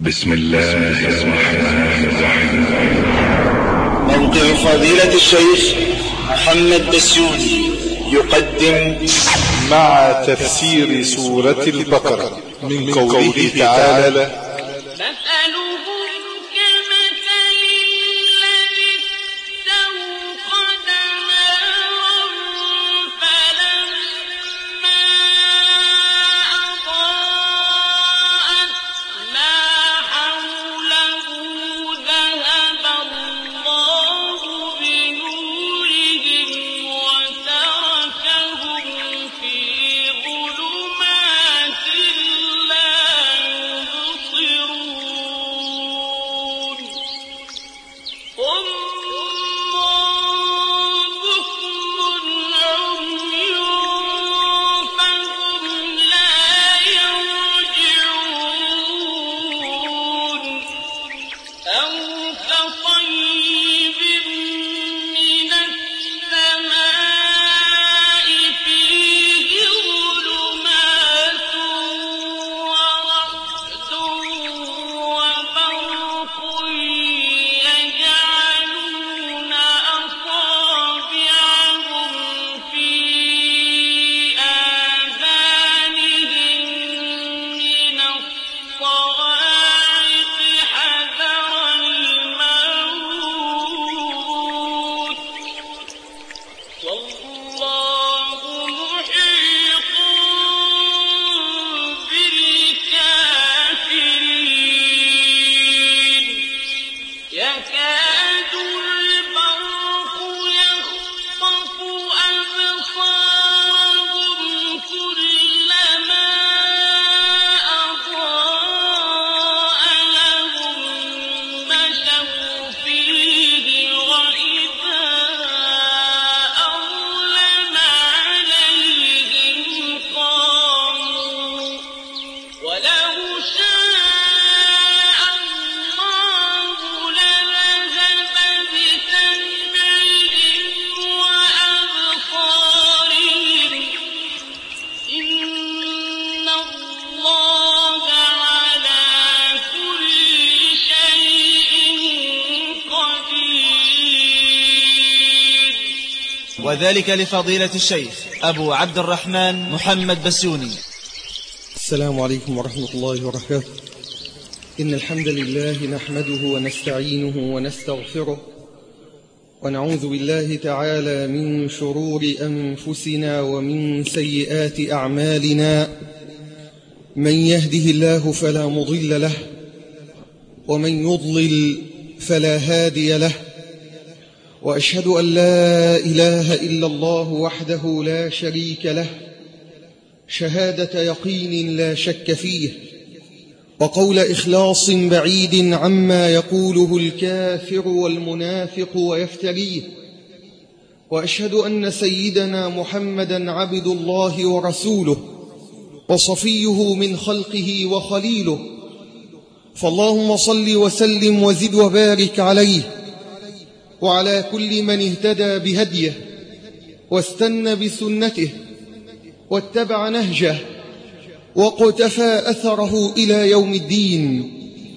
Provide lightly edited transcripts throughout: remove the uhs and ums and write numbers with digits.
بسم الله الرحمن الرحيم. موقع فضيلة الشيخ محمد بسيوني يقدم مع تفسير سورة البقرة من قوله تعالى: وذلك لفضيلة الشيخ أبو عبد الرحمن محمد بسيوني. السلام عليكم ورحمة الله وبركاته. إن الحمد لله نحمده ونستعينه ونستغفره، ونعوذ بالله تعالى من شرور أنفسنا ومن سيئات أعمالنا. من يهده الله فلا مضل له، ومن يضلل فلا هادي له، وأشهد أن لا إله إلا الله وحده لا شريك له شهادة يقين لا شك فيه، وقول إخلاص بعيد عما يقوله الكافر والمنافق ويفتريه. وأشهد أن سيدنا محمدا عبد الله ورسوله، وصفيه من خلقه وخليله. فاللهم صل وسلم وزد وبارك عليه وعلى كل من اهتدى بهديه واستنى بسنته واتبع نهجه واقتفى أثره إلى يوم الدين.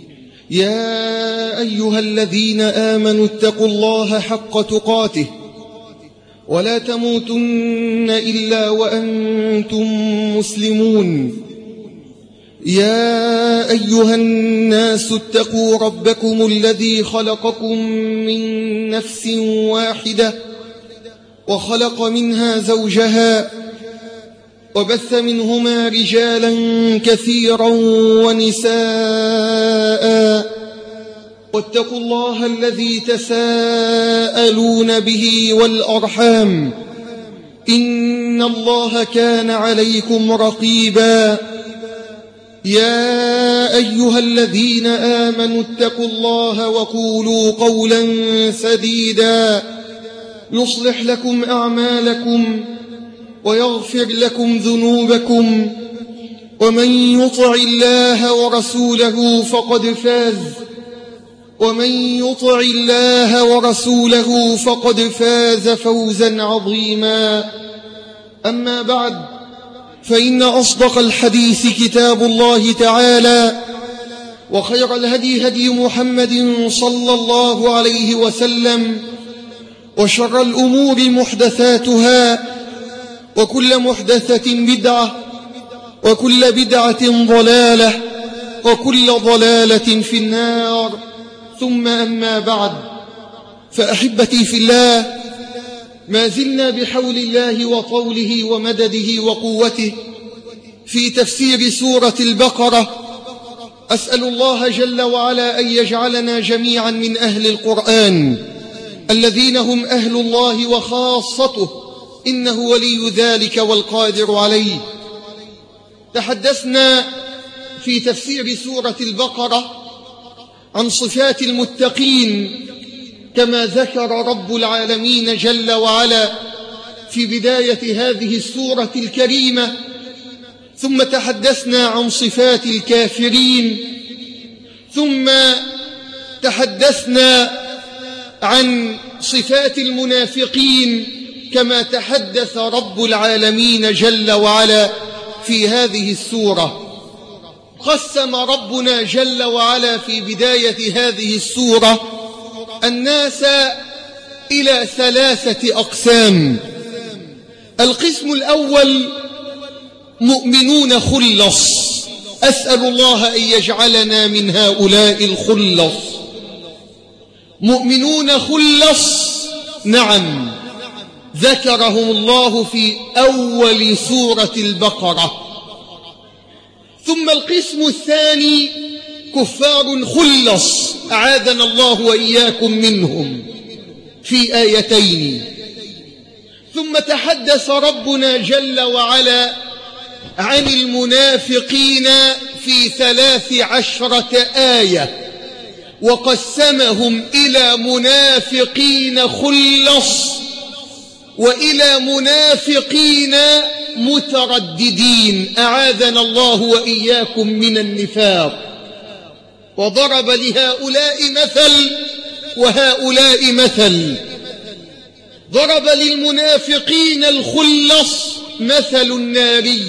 يا أيها الذين آمنوا اتقوا الله حق تقاته ولا تموتن إلا وأنتم مسلمون. يا أيها الناس اتقوا ربكم الذي خلقكم من نفس واحدة وخلق منها زوجها، وبث منهما رجالا كثيرا ونساء، واتقوا الله الذي تساءلون به والأرحام، إن الله كان عليكم رقيبا. يا أيها الذين آمنوا اتقوا الله وقولوا قولا سديدا يصلح لكم أعمالكم ويغفر لكم ذنوبكم، ومن يطع الله ورسوله فقد فاز فوزا عظيما. أما بعد، فإن أصدق الحديث كتاب الله تعالى، وخير الهدي هدي محمد صلى الله عليه وسلم، وشر الأمور محدثاتها، وكل محدثة بدعة، وكل بدعة ضلالة، وكل ضلالة في النار. ثم أما بعد، فأحبتي في الله، ما زلنا بحول الله وطوله ومدده وقوته في تفسير سورة البقرة. أسأل الله جل وعلا أن يجعلنا جميعا من أهل القرآن الذين هم أهل الله وخاصته، إنه ولي ذلك والقادر عليه. تحدثنا في تفسير سورة البقرة عن صفات المتقين كما ذكر رب العالمين جل وعلا في بداية هذه السورة الكريمة، ثم تحدثنا عن صفات الكافرين، ثم تحدثنا عن صفات المنافقين كما تحدث رب العالمين جل وعلا في هذه السورة. قسم ربنا جل وعلا في بداية هذه السورة الناس إلى 3 أقسام. القسم الأول مؤمنون خلص، أسأل الله أن يجعلنا من هؤلاء الخلص. مؤمنون خلص، نعم، ذكرهم الله في أول سورة البقرة. ثم القسم الثاني كفار خلص، أعاذنا الله وإياكم منهم، في آيتين. ثم تحدث ربنا جل وعلا عن المنافقين في 13 آية، وقسمهم إلى منافقين خلص وإلى منافقين مترددين، أعاذنا الله وإياكم من النفاق. وضرب لهؤلاء مثل وهؤلاء مثل. ضرب للمنافقين الخلص مثل الناري،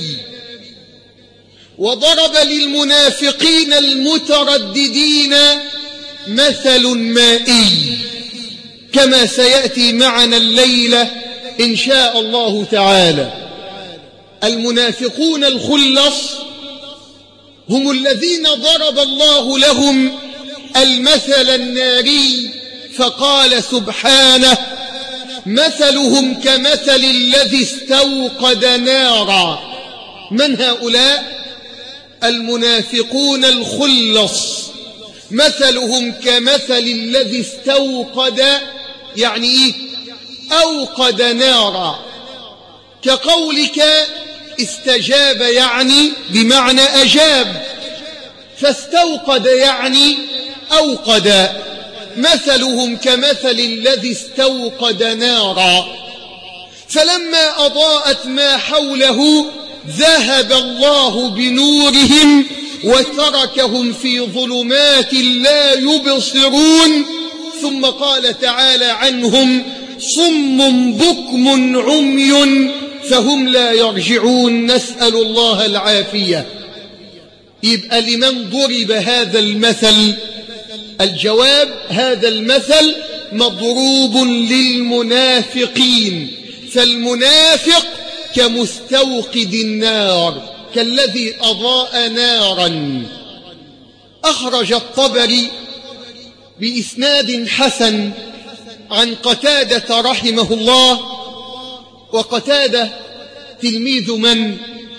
وضرب للمنافقين المترددين مثل مائي، كما سيأتي معنا الليلة إن شاء الله تعالى. المنافقون الخلص هم الذين ضرب الله لهم المثل الناري، فقال سبحانه: مثلهم كمثل الذي استوقد نارا. من هؤلاء؟ المنافقون الخلص. مثلهم كمثل الذي استوقد، يعني إيه؟ أوقد نارا. كقولك استجاب، يعني بمعنى أجاب، فاستوقد يعني أوقد. مثلهم كمثل الذي استوقد نارا، فلما أضاءت ما حوله ذهب الله بنورهم وتركهم في ظلمات لا يبصرون. ثم قال تعالى عنهم: صم بكم عمي فهم لا يرجعون. نسأل الله العافية. يبقى لمن ضرب هذا المثل؟ الجواب: هذا المثل مضروب للمنافقين. فالمنافق كمستوقد النار، كالذي أضاء نارا. أخرج الطبري بإسناد حسن عن قتادة رحمه الله. وقتادة تلميذ من؟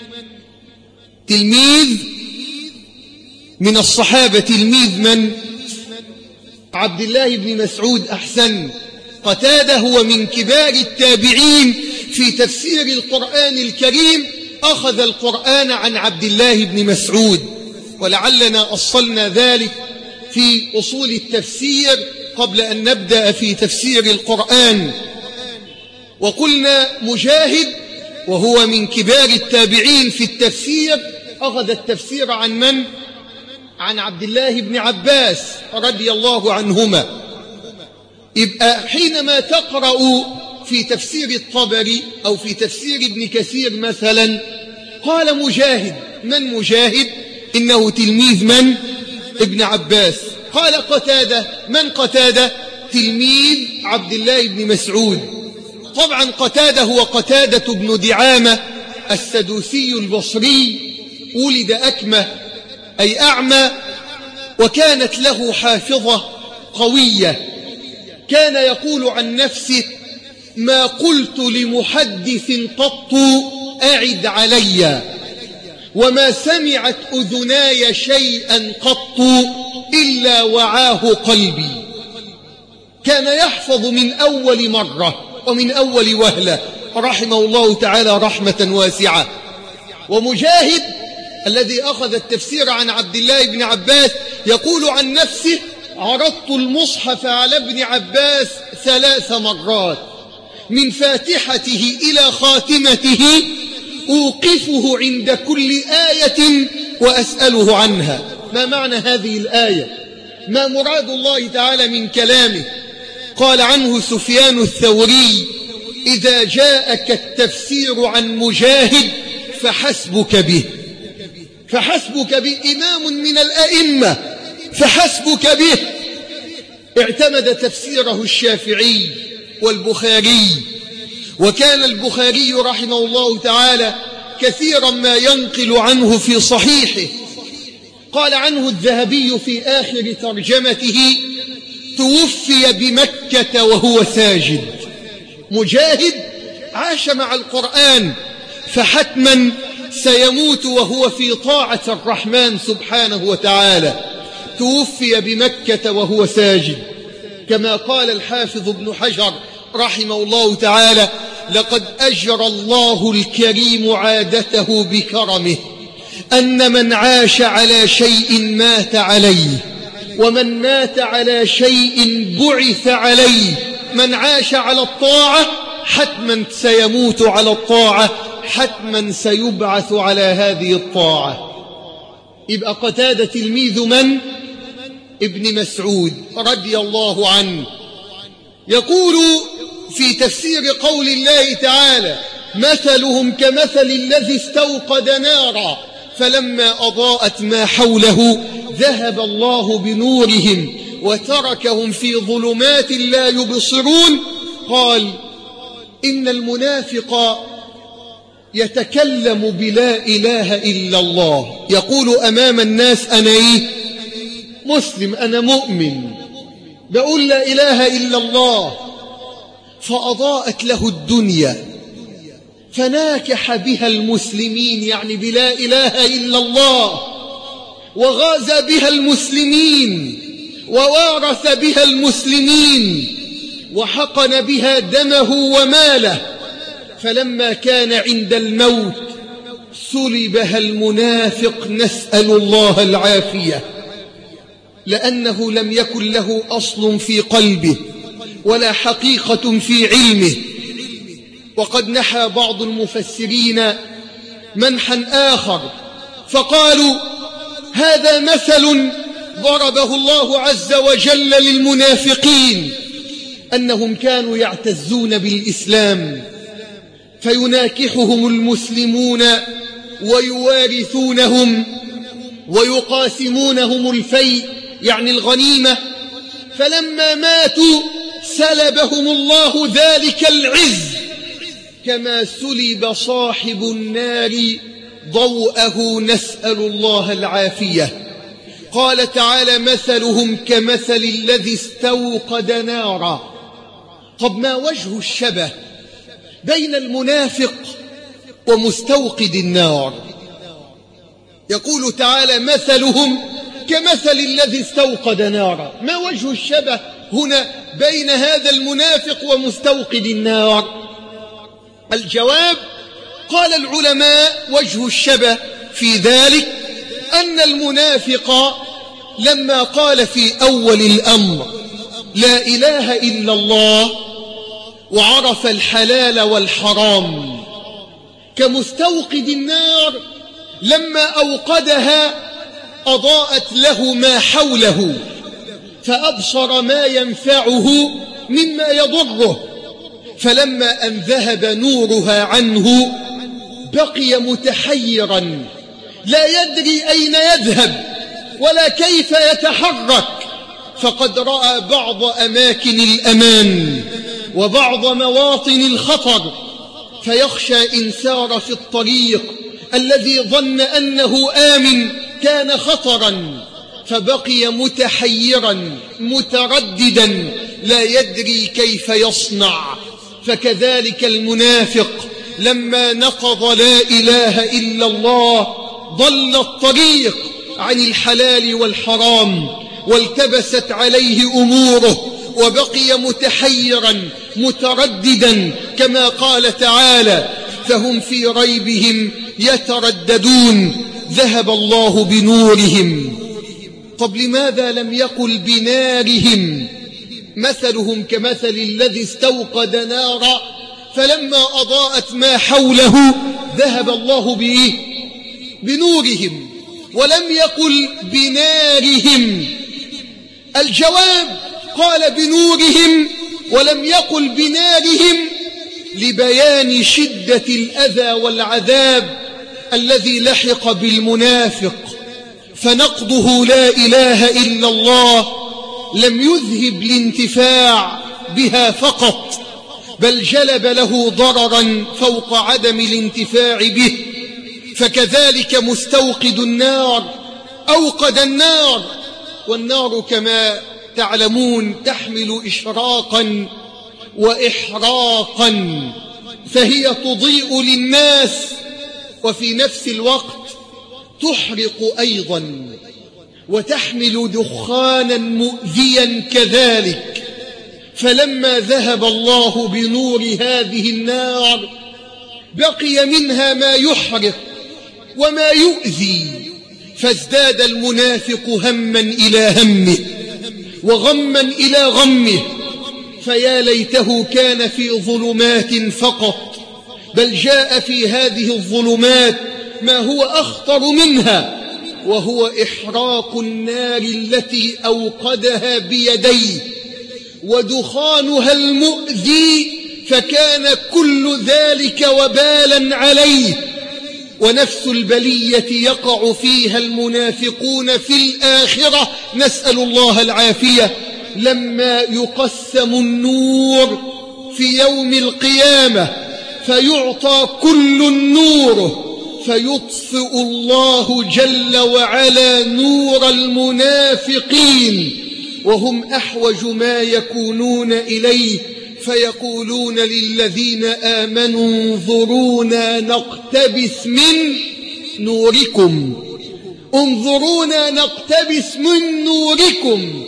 تلميذ من الصحابة. تلميذ من؟ عبد الله بن مسعود. أحسن. قتادة هو من كبار التابعين في تفسير القرآن الكريم، أخذ القرآن عن عبد الله بن مسعود، ولعلنا أصلنا ذلك في أصول التفسير قبل أن نبدأ في تفسير القرآن. وقلنا مجاهد وهو من كبار التابعين في التفسير، أخذ التفسير عن من؟ عن عبد الله بن عباس رضي الله عنهما. يبقى حينما تقرأ في تفسير الطبري أو في تفسير ابن كثير مثلا، قال مجاهد. من مجاهد؟ إنه تلميذ من؟ ابن عباس. قال قتادة: من قتادة؟ تلميذ عبد الله بن مسعود. طبعا قتادة هو قتادة بن دعامة السدوسي البصري، ولد أكمة أي أعمى، وكانت له حافظة قوية. كان يقول عن نفسه: ما قلت لمحدث قط أعد علي، وما سمعت أذناي شيئا قط إلا وعاه قلبي. كان يحفظ من أول مرة ومن أول وهلة رحمه الله تعالى رحمة واسعة. ومجاهد الذي أخذ التفسير عن عبد الله بن عباس يقول عن نفسه: عرضت المصحف على ابن عباس 3 مرات، من فاتحته إلى خاتمته أوقفه عند كل آية وأسأله عنها. ما معنى هذه الآية؟ ما مراد الله تعالى من كلامه؟ قال عنه سفيان الثوري: إذا جاءك التفسير عن مجاهد فحسبك به. فحسبك به، إمام من الأئمة، فحسبك به. اعتمد تفسيره الشافعي والبخاري، وكان البخاري رحمه الله تعالى كثيرا ما ينقل عنه في صحيحه. قال عنه الذهبي في آخر ترجمته: توفي بمكة وهو ساجد. مجاهد عاش مع القرآن، فحتما سيموت وهو في طاعة الرحمن سبحانه وتعالى. توفي بمكة وهو ساجد، كما قال الحافظ ابن حجر رحمه الله تعالى: لقد أجرى الله الكريم عادته بكرمه أن من عاش على شيء مات عليه، ومن مات على شيء بعث عليه. من عاش على الطاعة حتما سيموت على الطاعة، حتما سيبعث على هذه الطاعة. يبقى قتادة تلميذ من؟ ابن مسعود رضي الله عنه. يقول في تفسير قول الله تعالى: مثلهم كمثل الذي استوقد نارا فلما أضاءت ما حوله ذهب الله بنورهم وتركهم في ظلمات لا يبصرون. قال: إن المنافق يتكلم بلا إله إلا الله، يقول أمام الناس: أنا مسلم، أنا مؤمن، بقول لا إله إلا الله. فأضاءت له الدنيا فناكح بها المسلمين، يعني بلا إله إلا الله، وغازى بها المسلمين، ووارث بها المسلمين، وحقن بها دمه وماله. فلما كان عند الموت سلبها المنافق، نسأل الله العافية، لأنه لم يكن له أصل في قلبه ولا حقيقة في علمه. وقد نحى بعض المفسرين منحا آخر فقالوا: هذا مثل ضربه الله عز وجل للمنافقين، أنهم كانوا يعتزون بالإسلام فيناكحهم المسلمون ويوارثونهم ويقاسمونهم الفيء، يعني الغنيمة. فلما ماتوا سلبهم الله ذلك العز، كما سلب صاحب النار ضوءه، نسأل الله العافية. قال تعالى: مثلهم كمثل الذي استوقد نارا. طب ما وجه الشبه بين المنافق ومستوقد النار؟ يقول تعالى: مثلهم كمثل الذي استوقد نارا. ما وجه الشبه هنا بين هذا المنافق ومستوقد النار؟ الجواب: قال العلماء: وجه الشبه في ذلك أن المنافق لما قال في أول الأمر لا إله إلا الله وعرف الحلال والحرام، كمستوقد النار لما أوقدها أضاءت له ما حوله فأبصر ما ينفعه مما يضره، فلما أن ذهب نورها عنه بقي متحيرا لا يدري أين يذهب، ولا كيف يتحرك، فقد رأى بعض أماكن الأمان وبعض مواطن الخطر، فيخشى إن سار في الطريق الذي ظن أنه آمن كان خطرا، فبقي متحيرا مترددا لا يدري كيف يصنع. فكذلك المنافق لما نقض لا إله إلا الله ضل الطريق عن الحلال والحرام، والتبست عليه أموره وبقي متحيرا مترددا، كما قال تعالى: فهم في ريبهم يترددون ذهب الله بنورهم. طب لماذا لم يقل بنارهم؟ مثلهم كمثل الذي استوقد نارا فلما أضاءت ما حوله ذهب الله بنورهم، ولم يقل بنارهم. الجواب قال بنورهم ولم يقل بنارهم لبيان شدة الأذى والعذاب الذي لحق بالمنافق. فنقضه لا إله إلا الله لم يذهب الانتفاع بها فقط، بل جلب له ضررا فوق عدم الانتفاع به. فكذلك مستوقد النار أوقد النار، والنار كما تعلمون تحمل إشراقا وإحراقا، فهي تضيء للناس وفي نفس الوقت تحرق أيضا وتحمل دخانا مؤذيا كذلك. فلما ذهب الله بنور هذه النار بقي منها ما يحرق وما يؤذي، فازداد المنافق هما إلى همه وغما إلى غمه. فيا ليته كان في ظلمات فقط، بل جاء في هذه الظلمات ما هو أخطر منها، وهو إحراق النار التي أوقدها بيديه ودخانها المؤذي، فكان كل ذلك وبالا عليه. ونفس البلية يقع فيها المنافقون في الآخرة، نسأل الله العافية. لما يقسم النور في يوم القيامة فيعطى كل النور، فيطفئ الله جل وعلا نور المنافقين وهم أحوج ما يكونون إليه، فيقولون للذين آمنوا انظرونا نقتبس من نوركم، انظرونا نقتبس من نوركم.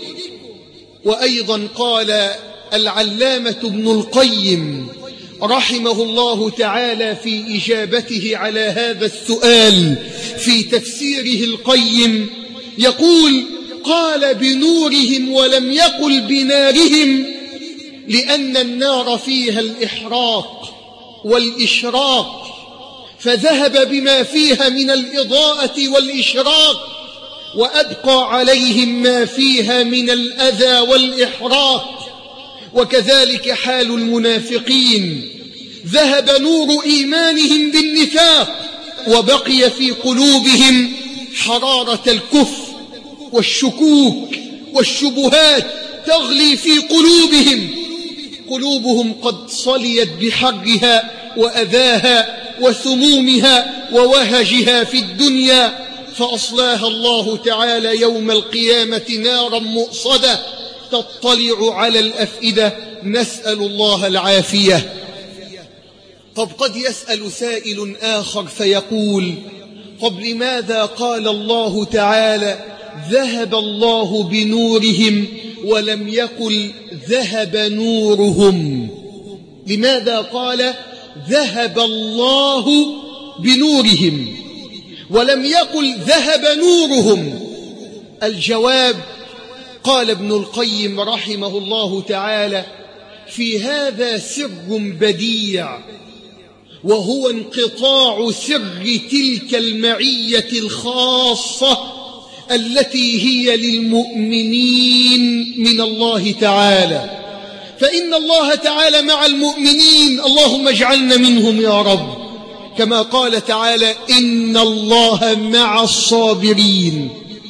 وأيضا قال العلامة ابن القيم رحمه الله تعالى في إجابته على هذا السؤال في تفسيره القيم، يقول: قال بنورهم ولم يقل بنارهم، لأن النار فيها الإحراق والإشراق، فذهب بما فيها من الإضاءة والإشراق، وأبقى عليهم ما فيها من الأذى والإحراق. وكذلك حال المنافقين، ذهب نور إيمانهم بالنفاق، وبقي في قلوبهم حرارة الكفر والشكوك والشبهات تغلي في قلوبهم. قلوبهم قد صليت بحرها وأذاها وسمومها ووهجها في الدنيا، فأصلاها الله تعالى يوم القيامة نارا مؤصدة تطلع على الأفئدة، نسأل الله العافية. طب قد يسأل سائل آخر فيقول: طب لماذا قال الله تعالى ذهب الله بنورهم ولم يقل ذهب نورهم؟ لماذا قال ذهب الله بنورهم ولم يقل ذهب نورهم؟ الجواب قال ابن القيم رحمه الله تعالى: في هذا سر بديع، وهو انقطاع سر تلك المعية الخاصة التي هي للمؤمنين من الله تعالى. فإن الله تعالى مع المؤمنين، اللهم اجعلنا منهم يا رب، كما قال تعالى: إن الله مع الصابرين.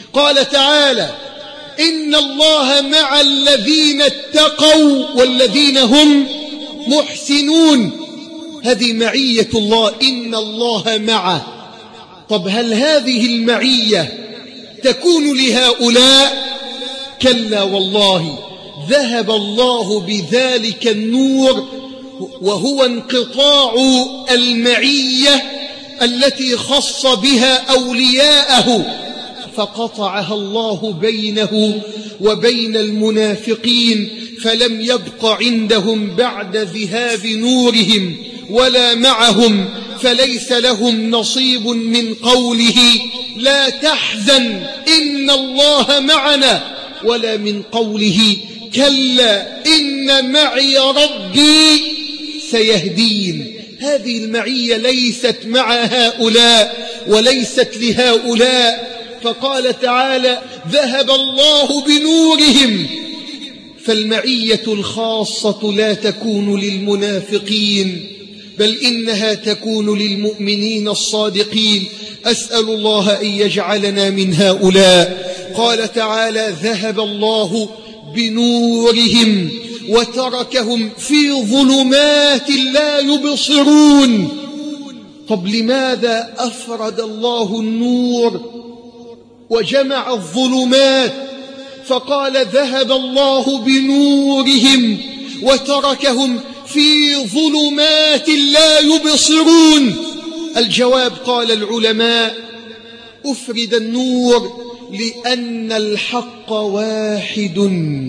قال تعالى: إن الله مع الذين اتقوا والذين هم محسنون. هذه معية الله، إن الله معه. طب هل هذه المعية تكون لهؤلاء؟ كلا والله، ذهب الله بذلك النور، وهو انقطاع المعية التي خص بها أولياءه، فقطعها الله بينه وبين المنافقين، فلم يبق عندهم بعد ذهاب نورهم ولا معهم، فليس لهم نصيب من قوله لا تحزن إن الله معنا، ولا من قوله كلا إن معي ربي سيهدين. هذه المعية ليست مع هؤلاء وليست لهؤلاء. فقال تعالى: ذهب الله بنورهم. فالمعية الخاصة لا تكون للمنافقين، بل إنها تكون للمؤمنين الصادقين. أسأل الله أن يجعلنا من هؤلاء. قال تعالى: ذهب الله بنورهم وتركهم في ظلمات لا يبصرون. طب لماذا أفرد الله النور وجمع الظلمات فقال ذهب الله بنورهم وتركهم في ظلمات لا يبصرون؟ الجواب قال العلماء: أفرد النور لأن الحق واحد،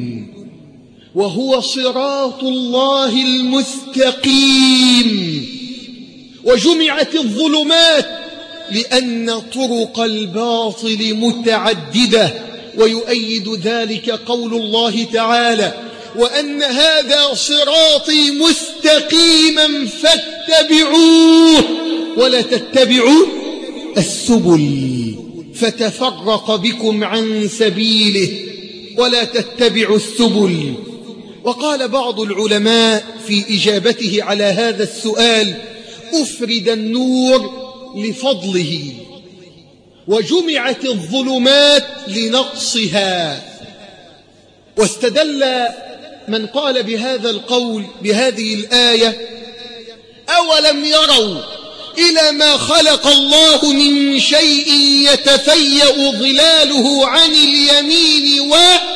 وهو صراط الله المستقيم، وجمعت الظلمات لأن طرق الباطل متعددة. ويؤيد ذلك قول الله تعالى: وأن هذا صراطي مستقيما فاتبعوه ولا تتبعوا السبل فتفرق بكم عن سبيله ولا تتبعوا السبل. وقال بعض العلماء في إجابته على هذا السؤال: أفرد النور لفضله، وجمعت الظلمات لنقصها. واستدل من قال بهذا القول بهذه الآية: أولم يروا إلى ما خلق الله من شيء يتفيأ ظلاله عن اليمين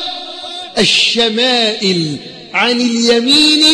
والشمائل، عن اليمين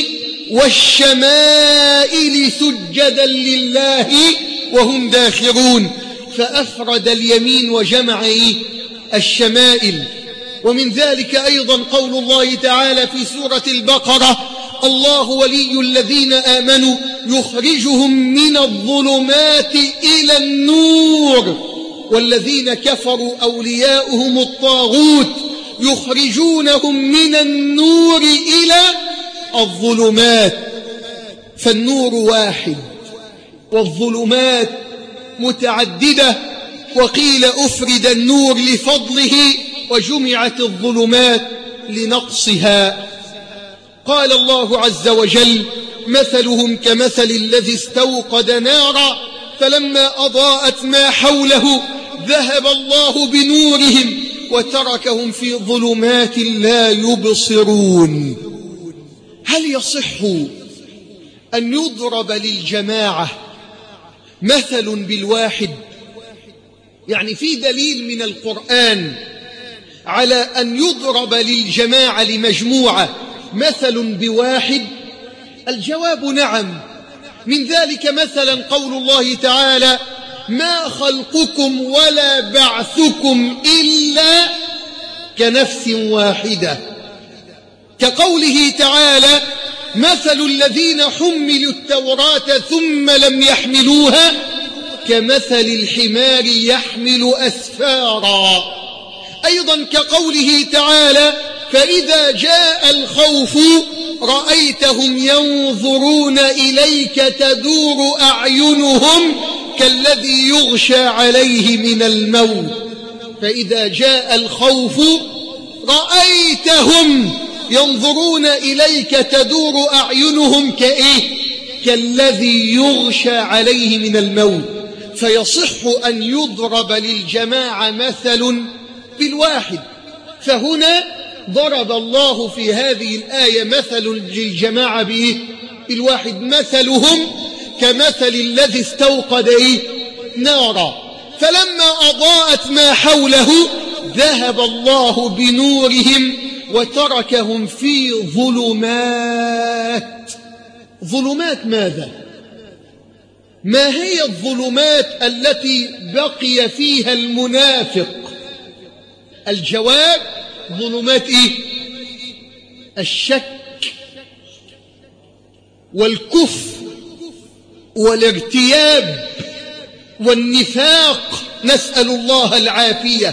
والشمائل سجدا لله وهم داخرون. فأفرد اليمين وجمع الشمائل. ومن ذلك أيضا قول الله تعالى في سورة البقرة: الله ولي الذين آمنوا يخرجهم من الظلمات إلى النور، والذين كفروا أولياؤهم الطاغوت يخرجونهم من النور إلى الظلمات. فالنور واحد والظلمات متعددة. وقيل أفرد النور لفضله وجمعت الظلمات لنقصها. قال الله عز وجل: مثلهم كمثل الذي استوقد نارا فلما أضاءت ما حوله ذهب الله بنورهم وتركهم في ظلمات لا يبصرون. هل يصح أن يضرب للجماعة مثل بالواحد؟ يعني في دليل من القرآن على أن يضرب للجماعة لمجموعة مثل بواحد؟ الجواب نعم. من ذلك مثلا قول الله تعالى: ما خلقكم ولا بعثكم إلا كنفس واحدة. كقوله تعالى: مثل الذين حملوا التوراة ثم لم يحملوها كمثل الحمار يحمل أسفارا. أيضا كقوله تعالى: فإذا جاء الخوف رأيتهم ينظرون إليك تدور أعينهم كالذي يغشى عليه من الموت. فإذا جاء الخوف رأيتهم ينظرون إليك تدور أعينهم كالذي يغشى عليه من الموت. فيصح أن يضرب للجماعة مثل بالواحد. فهنا ضرب الله في هذه الآية مثل للجماعة بالواحد، مثلهم كمثل الذي استوقد نارا فلما أضاءت ما حوله ذهب الله بنورهم وتركهم في ظلمات. ظلمات ماذا؟ ما هي الظلمات التي بقي فيها المنافق؟ الجواب: ظلمات الشك والكفر والارتياب والنفاق، نسأل الله العافية.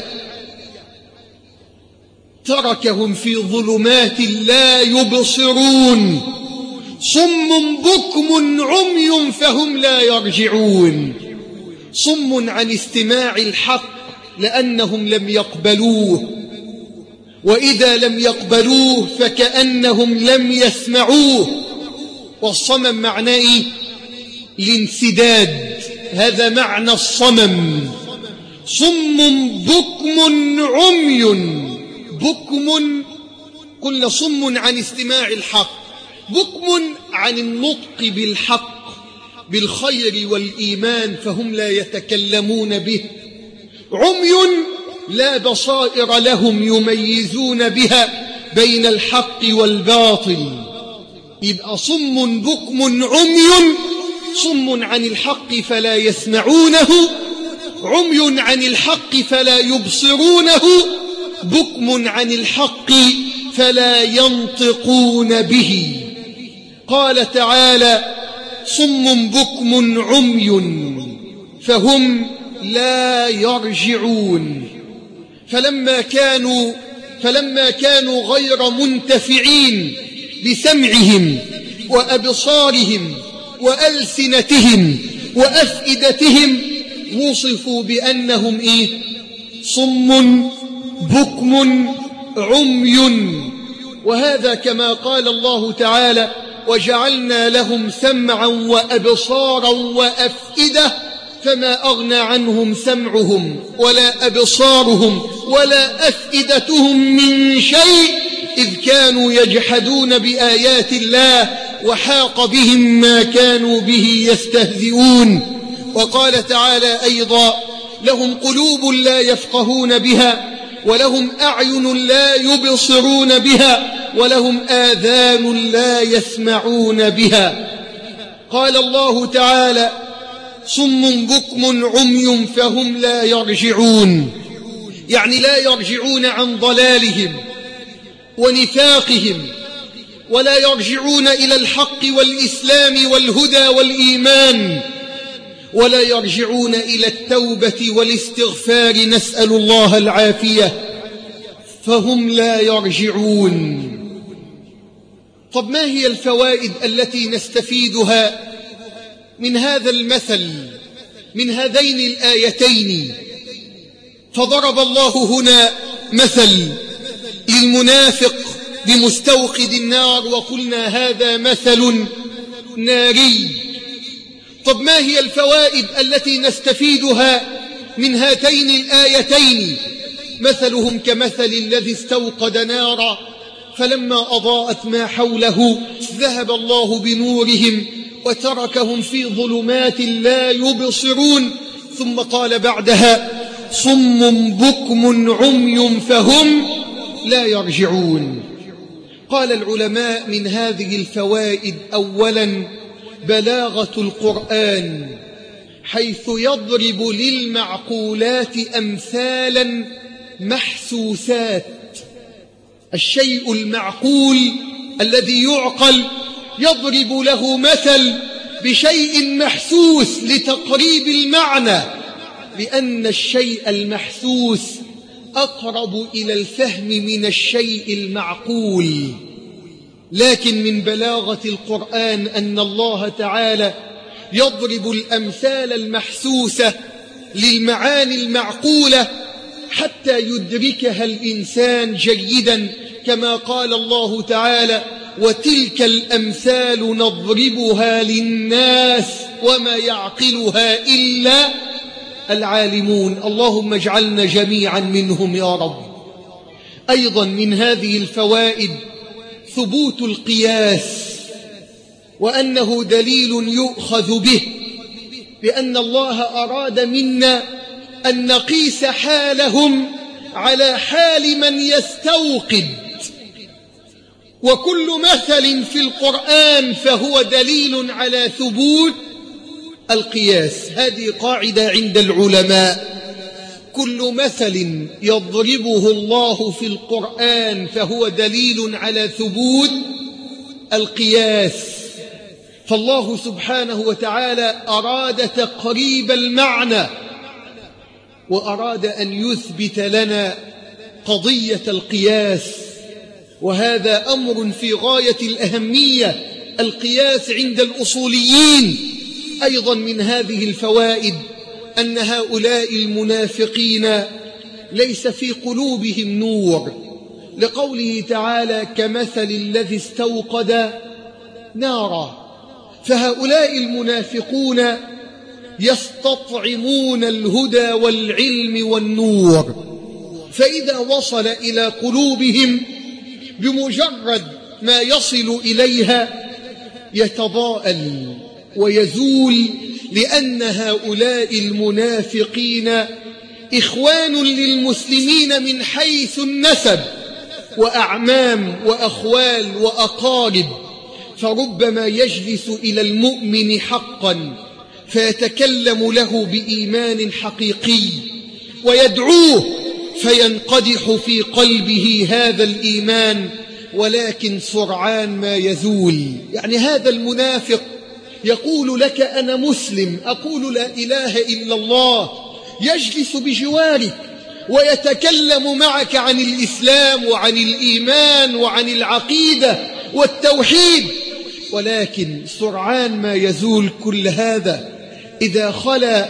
تركهم في ظلمات لا يبصرون، صم بكم عمي فهم لا يرجعون. صم عن استماع الحق لأنهم لم يقبلوه، وإذا لم يقبلوه فكأنهم لم يسمعوه. والصمم معناه الانسداد، هذا معنى الصمم. صم بكم عمي، بكم قلنا صم عن استماع الحق، بكم عن النطق بالحق بالخير والإيمان فهم لا يتكلمون به. عمي لا بصائر لهم يميزون بها بين الحق والباطل. يبقى صم بكم عمي، صم عن الحق فلا يسمعونه، عمي عن الحق فلا يبصرونه، بكم عن الحق فلا ينطقون به. قال تعالى: صم بكم عمي فهم لا يرجعون. فلما كانوا غير منتفعين بسمعهم وأبصارهم وألسنتهم وأفئدتهم وصفوا بأنهم صم بكم عمي. وهذا كما قال الله تعالى: وجعلنا لهم سمعا وأبصارا وأفئدة فما أغنى عنهم سمعهم ولا أبصارهم ولا أفئدتهم من شيء إذ كانوا يجحدون بآيات الله وحاق بهم ما كانوا به يستهزئون. وقال تعالى أيضا: لهم قلوب لا يفقهون بها ولهم أعين لا يبصرون بها ولهم آذان لا يسمعون بها. قال الله تعالى: صم بكم عمي فهم لا يرجعون، يعني لا يرجعون عن ضلالهم ونفاقهم، ولا يرجعون إلى الحق والإسلام والهدى والإيمان، ولا يرجعون إلى التوبة والاستغفار، نسأل الله العافية، فهم لا يرجعون. طب ما هي الفوائد التي نستفيدها من هذا المثل، من هذين الآيتين؟ فضرب الله هنا مثل للمنافق بمستوقد النار، وقلنا هذا مثل ناري. طب ما هي الفوائد التي نستفيدها من هاتين الآيتين؟ مثلهم كمثل الذي استوقد نارا فلما أضاءت ما حوله ذهب الله بنورهم وتركهم في ظلمات لا يبصرون. ثم قال بعدها: صم بكم عمي فهم لا يرجعون. قال العلماء من هذه الفوائد: أولا بلاغة القرآن، حيث يضرب للمعقولات أمثالا محسوسات. الشيء المعقول الذي يعقل يضرب له مثل بشيء محسوس لتقريب المعنى، لأن الشيء المحسوس أقرب إلى الفهم من الشيء المعقول. لكن من بلاغة القرآن أن الله تعالى يضرب الأمثال المحسوسة للمعاني المعقولة حتى يدركها الإنسان جيدا، كما قال الله تعالى: وتلك الأمثال نضربها للناس وما يعقلها العالمون، اللهم اجعلنا جميعا منهم يا رب. أيضا من هذه الفوائد ثبوت القياس، وأنه دليل يؤخذ به، لأن الله أراد منا أن نقيس حالهم على حال من يستوقد، وكل مثل في القرآن فهو دليل على ثبوت القياس. هذه قاعدة عند العلماء، كل مثل يضربه الله في القرآن فهو دليل على ثبوت القياس. فالله سبحانه وتعالى أراد تقريب المعنى، وأراد أن يثبت لنا قضية القياس، وهذا أمر في غاية الأهمية، القياس عند الأصوليين. أيضا من هذه الفوائد أن هؤلاء المنافقين ليس في قلوبهم نور، لقوله تعالى كمثل الذي استوقد نارا. فهؤلاء المنافقون يستطعمون الهدى والعلم والنور، فإذا وصل إلى قلوبهم بمجرد ما يصل إليها يتضاءل ويزول، لأن هؤلاء المنافقين إخوان للمسلمين من حيث النسب، وأعمام وأخوال وأقارب، فربما يجلس إلى المؤمن حقا فيتكلم له بإيمان حقيقي ويدعوه فينقدح في قلبه هذا الإيمان، ولكن سرعان ما يزول. يعني هذا المنافق يقول لك أنا مسلم، أقول لا إله إلا الله، يجلس بجوارك ويتكلم معك عن الإسلام وعن الإيمان وعن العقيدة والتوحيد، ولكن سرعان ما يزول كل هذا إذا خلا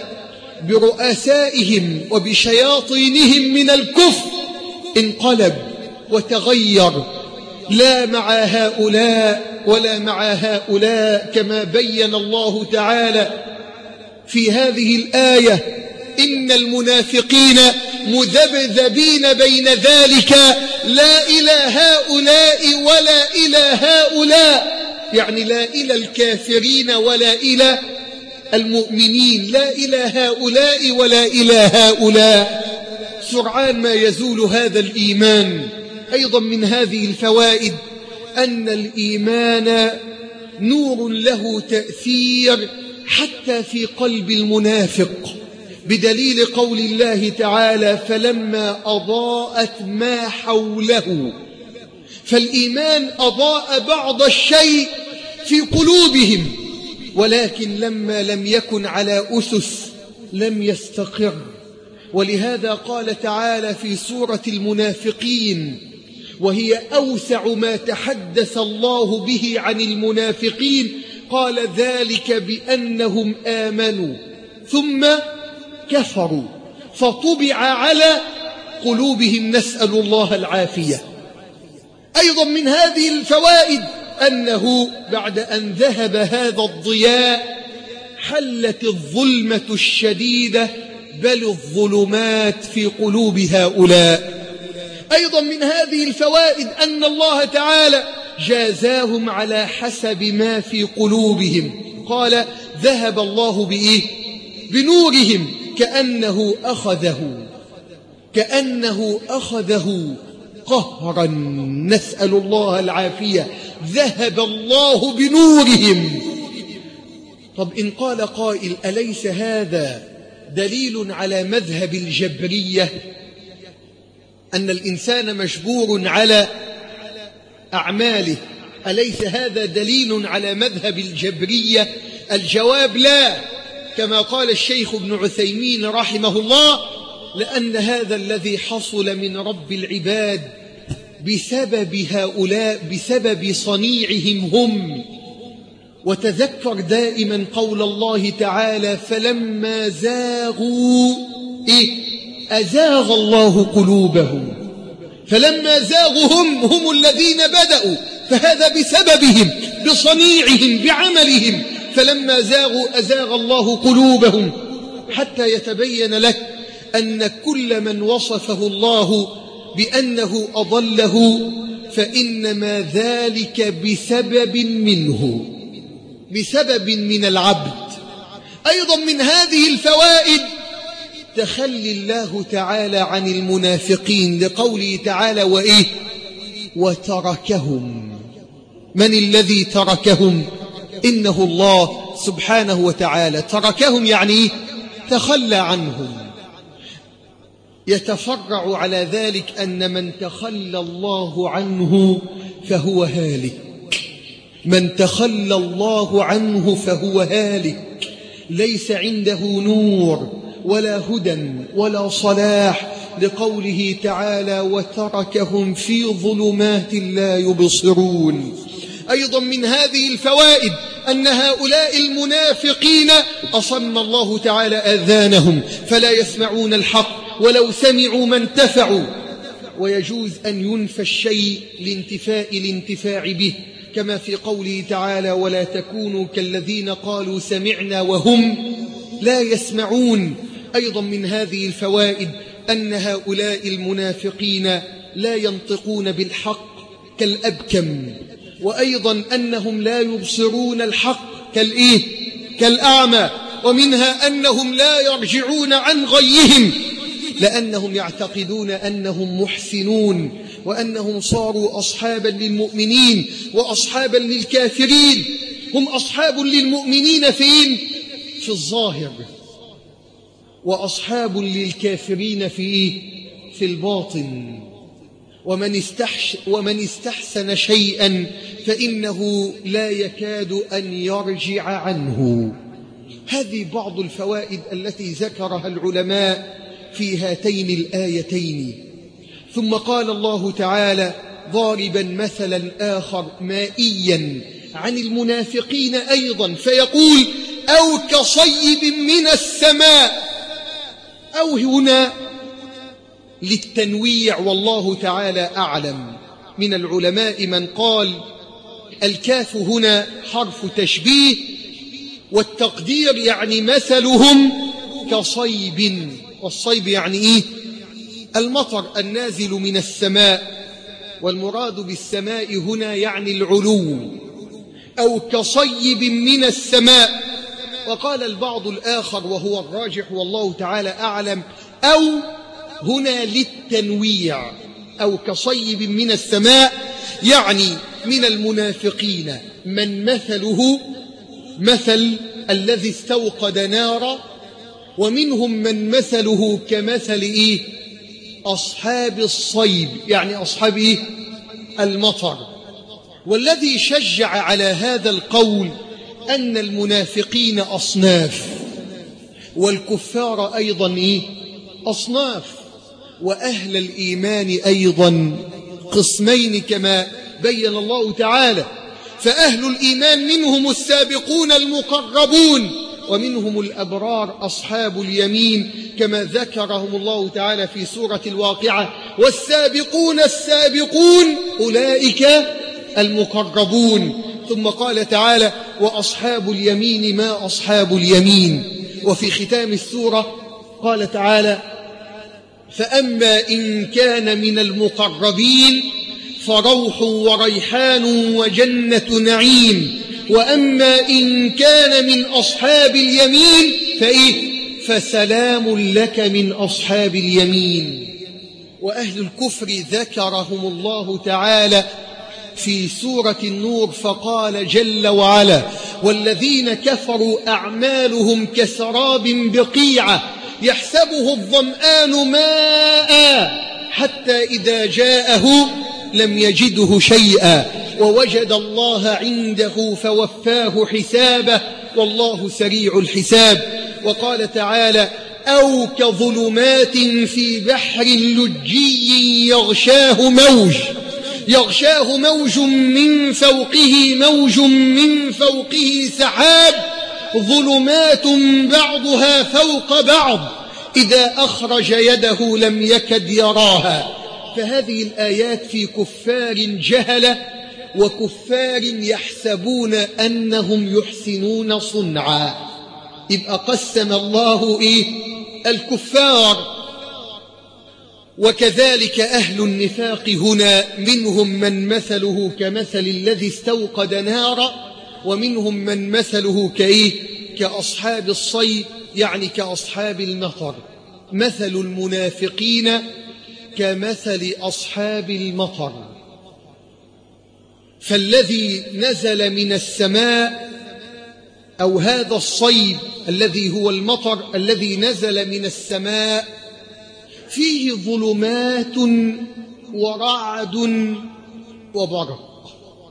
برؤسائهم وبشياطينهم من الكفر، انقلب وتغير، لا مع هؤلاء ولا مع هؤلاء، كما بين الله تعالى في هذه الآية إن المنافقين مذبذبين بين ذلك لا إلى هؤلاء ولا إلى هؤلاء، يعني لا إلى الكافرين ولا إلى المؤمنين، لا إلى هؤلاء ولا إلى هؤلاء، سرعان ما يزول هذا الإيمان. أيضا من هذه الفوائد أن الإيمان نور له تأثير حتى في قلب المنافق، بدليل قول الله تعالى فلما أضاءت ما حوله، فالإيمان أضاء بعض الشيء في قلوبهم، ولكن لما لم يكن على أسس لم يستقر. ولهذا قال تعالى في سورة المنافقين، وهي أوسع ما تحدث الله به عن المنافقين، قال ذلك بأنهم آمنوا ثم كفروا فطبع على قلوبهم، نسأل الله العافية. أيضا من هذه الفوائد أنه بعد أن ذهب هذا الضياء حلت الظلمة الشديدة، بل الظلمات في قلوب هؤلاء. أيضا من هذه الفوائد أن الله تعالى جازاهم على حسب ما في قلوبهم، قال ذهب الله بإيه؟ بنورهم، كأنه أخذه قهرا، نسأل الله العافية، ذهب الله بنورهم. طب إن قال قائل أليس هذا دليل على مذهب الجبرية، أن الإنسان مجبور على أعماله، أليس هذا دليل على مذهب الجبرية؟ الجواب لا، كما قال الشيخ ابن عثيمين رحمه الله، لأن هذا الذي حصل من رب العباد بسبب هؤلاء، بسبب صنيعهم هم. وتذكر دائما قول الله تعالى فلما زاغوا أزاغ الله قلوبهم، فلما زاغوا هم الذين بدأوا، فهذا بسببهم، بصنيعهم، بعملهم، فلما زاغوا أزاغ الله قلوبهم. حتى يتبين لك أن كل من وصفه الله بأنه أضله فإنما ذلك بسبب منه، بسبب من العبد. أيضا من هذه الفوائد تخلي الله تعالى عن المنافقين لقوله تعالى وتركهم. من الذي تركهم؟ إنه الله سبحانه وتعالى. تركهم يعني تخلى عنهم. يتفرع على ذلك أن من تخلى الله عنه فهو هالك. من تخلى الله عنه فهو هالك، ليس عنده نور ولا هدى ولا صلاح، لقوله تعالى وتركهم في ظلمات لا يبصرون. أيضا من هذه الفوائد أن هؤلاء المنافقين أصم الله تعالى آذانهم فلا يسمعون الحق، ولو سمعوا ما انتفعوا. ويجوز أن ينفى الشيء لانتفاء الانتفاع به، كما في قوله تعالى ولا تكونوا كالذين قالوا سمعنا وهم لا يسمعون. أيضا من هذه الفوائد أن هؤلاء المنافقين لا ينطقون بالحق كالأبكم، وأيضا أنهم لا يبصرون الحق كالأعمى. ومنها أنهم لا يرجعون عن غيهم، لأنهم يعتقدون أنهم محسنون وأنهم صاروا أصحابا للمؤمنين وأصحابا للكافرين. هم أصحاب للمؤمنين في الظاهر، وأصحاب للكافرين في الباطن. ومن استحسن شيئا فإنه لا يكاد أن يرجع عنه. هذه بعض الفوائد التي ذكرها العلماء في هاتين الآيتين. ثم قال الله تعالى ضاربا مثلا آخر مائيا عن المنافقين أيضا فيقول أو كصيب من السماء. أو هنا للتنويع والله تعالى أعلم. من العلماء من قال الكاف هنا حرف تشبيه، والتقدير يعني مثلهم كصيب. والصيب يعني المطر النازل من السماء، والمراد بالسماء هنا يعني العلو. أو كصيب من السماء. وقال البعض الآخر وهو الراجح والله تعالى أعلم أو هنا للتنويع. أو كصيب من السماء يعني من المنافقين من مثله مثل الذي استوقد نارا، ومنهم من مثله كمثل أصحاب الصيب يعني أصحاب المطر. والذي شجع على هذا القول أن المنافقين أصناف، والكفار أيضا أصناف، وأهل الإيمان أيضا قسمين كما بين الله تعالى. فأهل الإيمان منهم السابقون المقربون، ومنهم الأبرار أصحاب اليمين كما ذكرهم الله تعالى في سورة الواقعة والسابقون السابقون أولئك المقربون. ثم قال تعالى وأصحاب اليمين ما أصحاب اليمين. وفي ختام السورة قال تعالى فأما إن كان من المقربين فروح وريحان وجنة نعيم، وأما إن كان من أصحاب اليمين فسلام لك من أصحاب اليمين. وأهل الكفر ذكرهم الله تعالى في سورة النور فقال جل وعلا والذين كفروا أعمالهم كسراب بقيعة يحسبه الظمآن ماء حتى إذا جاءه لم يجده شيئا ووجد الله عنده فوفاه حسابه والله سريع الحساب. وقال تعالى أو كظلمات في بحر لجي يغشاه موج من فوقه موج من فوقه سحاب ظلمات بعضها فوق بعض إذا أخرج يده لم يكد يراها. فهذه الآيات في كفار جهلة وكفار يحسبون أنهم يحسنون صنعا. يبقى قسم الله الكفار. وكذلك أهل النفاق هنا منهم من مثله كمثل الذي استوقد نارا، ومنهم من مثله كأصحاب الصيد، يعني كأصحاب المطر. مثل المنافقين كمثل أصحاب المطر، فالذي نزل من السماء أو هذا الصيد الذي هو المطر الذي نزل من السماء فيه ظلمات ورعد وبرق.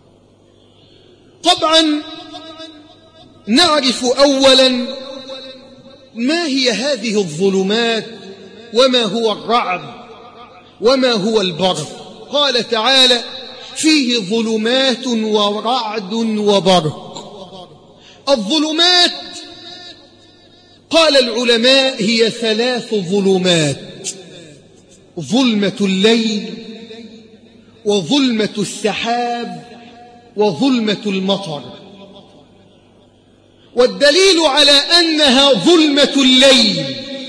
طبعا نعرف أولا ما هي هذه الظلمات وما هو الرعد وما هو البرق. قال تعالى فيه ظلمات ورعد وبرق. الظلمات قال العلماء هي 3 ظلمات: ظلمة الليل، وظلمة السحاب، وظلمة المطر. والدليل على أنها ظلمة الليل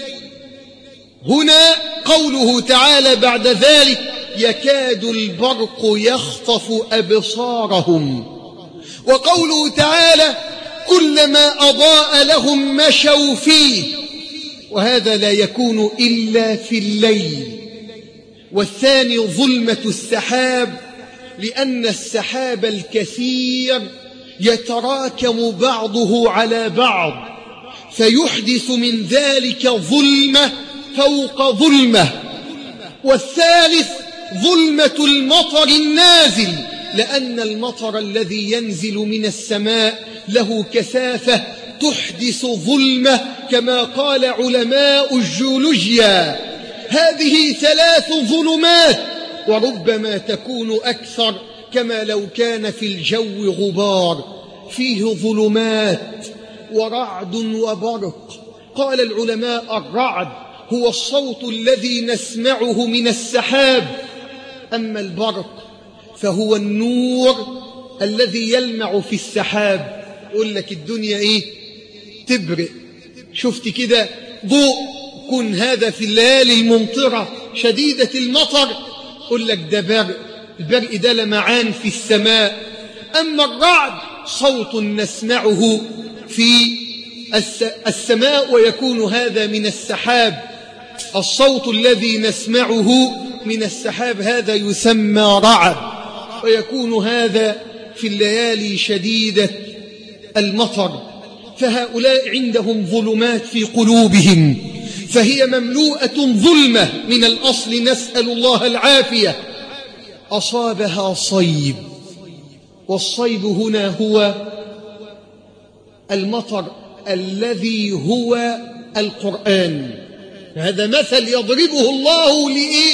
هنا قوله تعالى بعد ذلك يكاد البرق يخطف أبصارهم، وقوله تعالى كلما أضاء لهم مشوا فيه، وهذا لا يكون إلا في الليل. والثاني ظلمة السحاب، لأن السحاب الكثير يتراكم بعضه على بعض فيحدث من ذلك ظلمة فوق ظلمة. والثالث ظلمة المطر النازل، لأن المطر الذي ينزل من السماء له كثافة تحدث ظلمة، كما قال علماء الجيولوجيا هذه 3 ظلمات، وربما تكون أكثر، كما لو كان في الجو غبار. فيه ظلمات ورعد وبرق. قال العلماء الرعد هو الصوت الذي نسمعه من السحاب، أما البرق فهو النور الذي يلمع في السحاب. يقول لك الدنيا تبرق، شفت كده ضوء، كن هذا في الليالي الممطرة شديدة المطر، يقول لك ده برق، البرق ده لمعان في السماء. أما الرعد صوت نسمعه في السماء ويكون هذا من السحاب. الصوت الذي نسمعه من السحاب هذا يسمى رعد، ويكون هذا في الليالي شديدة المطر. فهؤلاء عندهم ظلمات في قلوبهم، فهي مملوءة ظلمة من الأصل، نسأل الله العافية. أصابها صيب، والصيب هنا هو المطر الذي هو القرآن. هذا مثل يضربه الله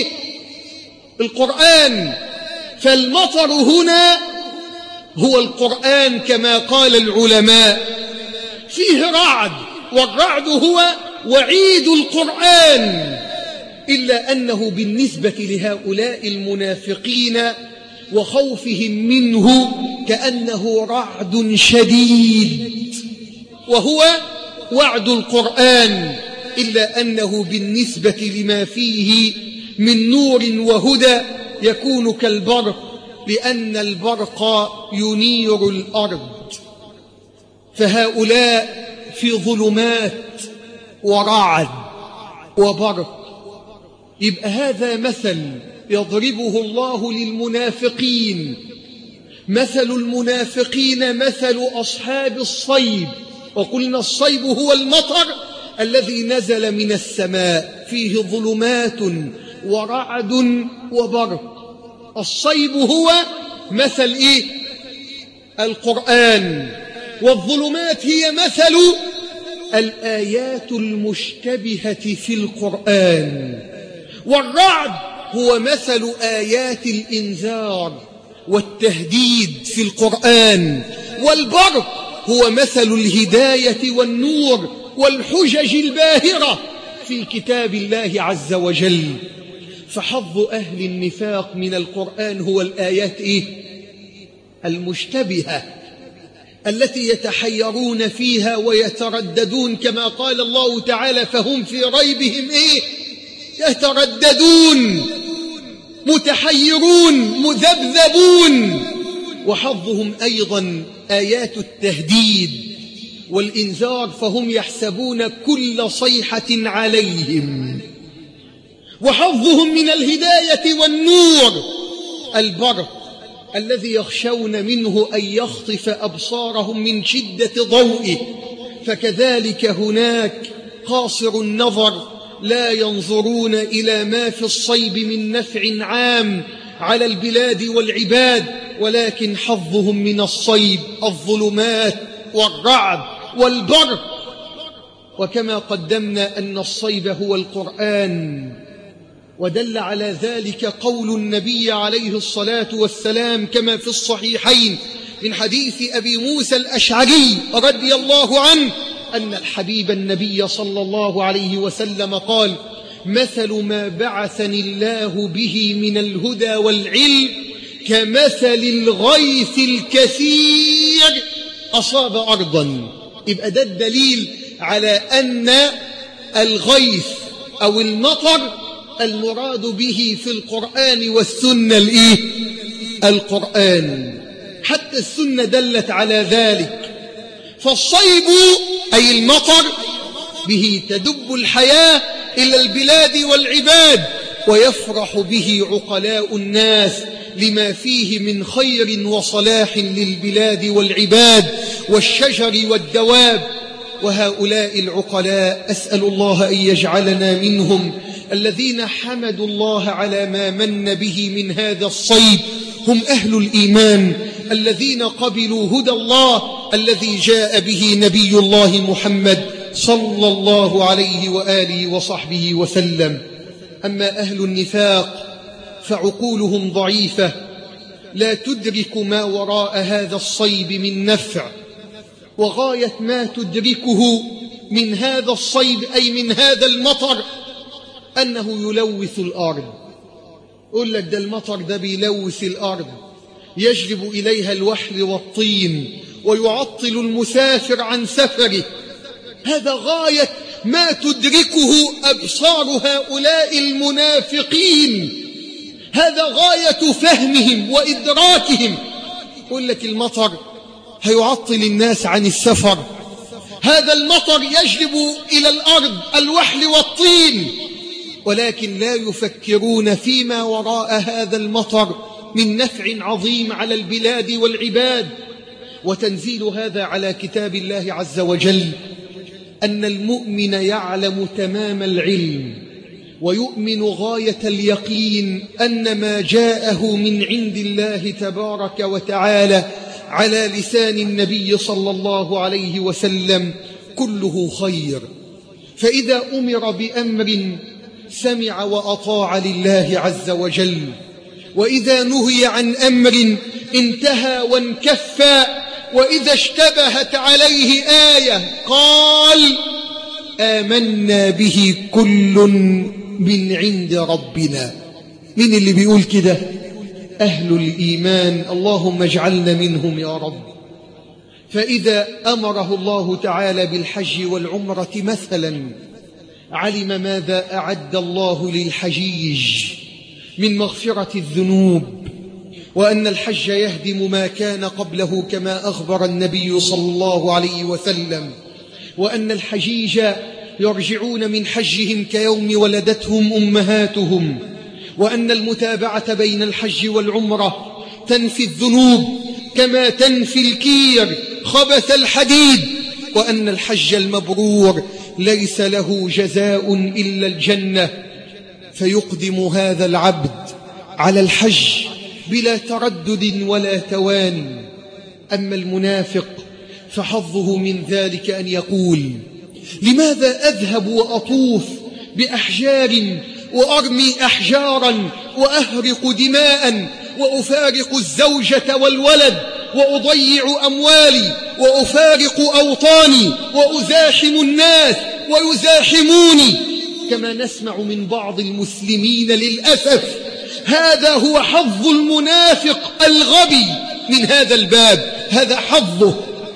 القرآن. فالمطر هنا هو القرآن كما قال العلماء. فيه رعد، والرعد هو وعيد القرآن، إلا أنه بالنسبة لهؤلاء المنافقين وخوفهم منه كأنه رعد شديد، وهو وعد القرآن، إلا أنه بالنسبة لما فيه من نور وهدى يكون كالبرق، لأن البرق ينير الأرض. فهؤلاء في ظلمات ورعد وبرق. يبقى هذا مثل يضربه الله للمنافقين. مثل المنافقين مثل أصحاب الصيب، وقلنا الصيب هو المطر الذي نزل من السماء فيه ظلمات ورعد وبرق. الصيب هو مثل القرآن، والظلمات هي مثل الآيات المشتبهة في القرآن، والرعد هو مثل آيات الإنذار والتهديد في القرآن، والبرق هو مثل الهداية والنور والحجج الباهرة في كتاب الله عز وجل. فحظ أهل النفاق من القرآن هو الآيات المشتبهة، التي يتحيرون فيها ويترددون، كما قال الله تعالى: فهم في ريبهم يترددون، متحيرون، مذبذبون. وحظهم أيضا آيات التهديد والإنذار، فهم يحسبون كل صيحة عليهم. وحظهم من الهداية والنور البرق الذي يخشون منه أن يخطف أبصارهم من شدة ضوئه. فكذلك هناك قاصر النظر لا ينظرون إلى ما في الصيب من نفع عام على البلاد والعباد، ولكن حظهم من الصيب الظلمات والرعد والبرق. وكما قدمنا أن الصيب هو القرآن، ودل على ذلك قول النبي عليه الصلاة والسلام كما في الصحيحين من حديث أبي موسى الأشعري رضي الله عنه أن الحبيب النبي صلى الله عليه وسلم قال: مثل ما بعثني الله به من الهدى والعلم كمثل الغيث الكثير أصاب أرضا. يبقى ده الدليل على أن الغيث أو المطر المراد به في القرآن والسنة القرآن، حتى السنة دلت على ذلك. فالصيب أي المطر به تدب الحياة إلى البلاد والعباد، ويفرح به عقلاء الناس لما فيه من خير وصلاح للبلاد والعباد والشجر والدواب. وهؤلاء العقلاء أسأل الله أن يجعلنا منهم الذين حمدوا الله على ما من به من هذا الصيد، هم أهل الإيمان الذين قبلوا هدى الله الذي جاء به نبي الله محمد صلى الله عليه وآله وصحبه وسلم. أما أهل النفاق فعقولهم ضعيفة لا تدرك ما وراء هذا الصيب من نفع، وغاية ما تدركه من هذا الصيب أي من هذا المطر أنه يلوث الأرض. يقول لك ده المطر ده بيلوث الأرض، يجلب إليها الوحل والطين ويعطل المسافر عن سفره. هذا غاية ما تدركه أبصار هؤلاء المنافقين، هذا غاية فهمهم وإدراكهم. يقول لك المطر هيعطل الناس عن السفر، هذا المطر يجلب إلى الأرض الوحل والطين، ولكن لا يفكرون فيما وراء هذا المطر من نفع عظيم على البلاد والعباد. وتنزيل هذا على كتاب الله عز وجل أن المؤمن يعلم تمام العلم ويؤمن غاية اليقين أن ما جاءه من عند الله تبارك وتعالى على لسان النبي صلى الله عليه وسلم كله خير. فإذا أمر بأمر سمع وأطاع لله عز وجل، وإذا نهي عن أمر انتهى وانكفى، وإذا اشتبهت عليه آية قال آمنا به كل من عند ربنا. من اللي بيقول كده؟ أهل الإيمان، اللهم اجعلنا منهم يا رب. فإذا أمره الله تعالى بالحج والعمرة مثلا علم ماذا أعد الله للحجيج من مغفرة الذنوب، وأن الحج يهدم ما كان قبله كما أخبر النبي صلى الله عليه وسلم، وأن الحجيج يرجعون من حجهم كيوم ولدتهم أمهاتهم، وأن المتابعة بين الحج والعمرة تنفي الذنوب كما تنفي الكير خبث الحديد، وأن الحج المبرور ليس له جزاء إلا الجنة. فيقدم هذا العبد على الحج بلا تردد ولا توان. أما المنافق فحظه من ذلك أن يقول لماذا أذهب وأطوف بأحجار وأرمي أحجارا وأهرق دماء وأفارق الزوجة والولد وأضيع أموالي وأفارق أوطاني وأزاحم الناس ويزاحموني، كما نسمع من بعض المسلمين للأسف. هذا هو حظ المنافق الغبي من هذا الباب، هذا حظه.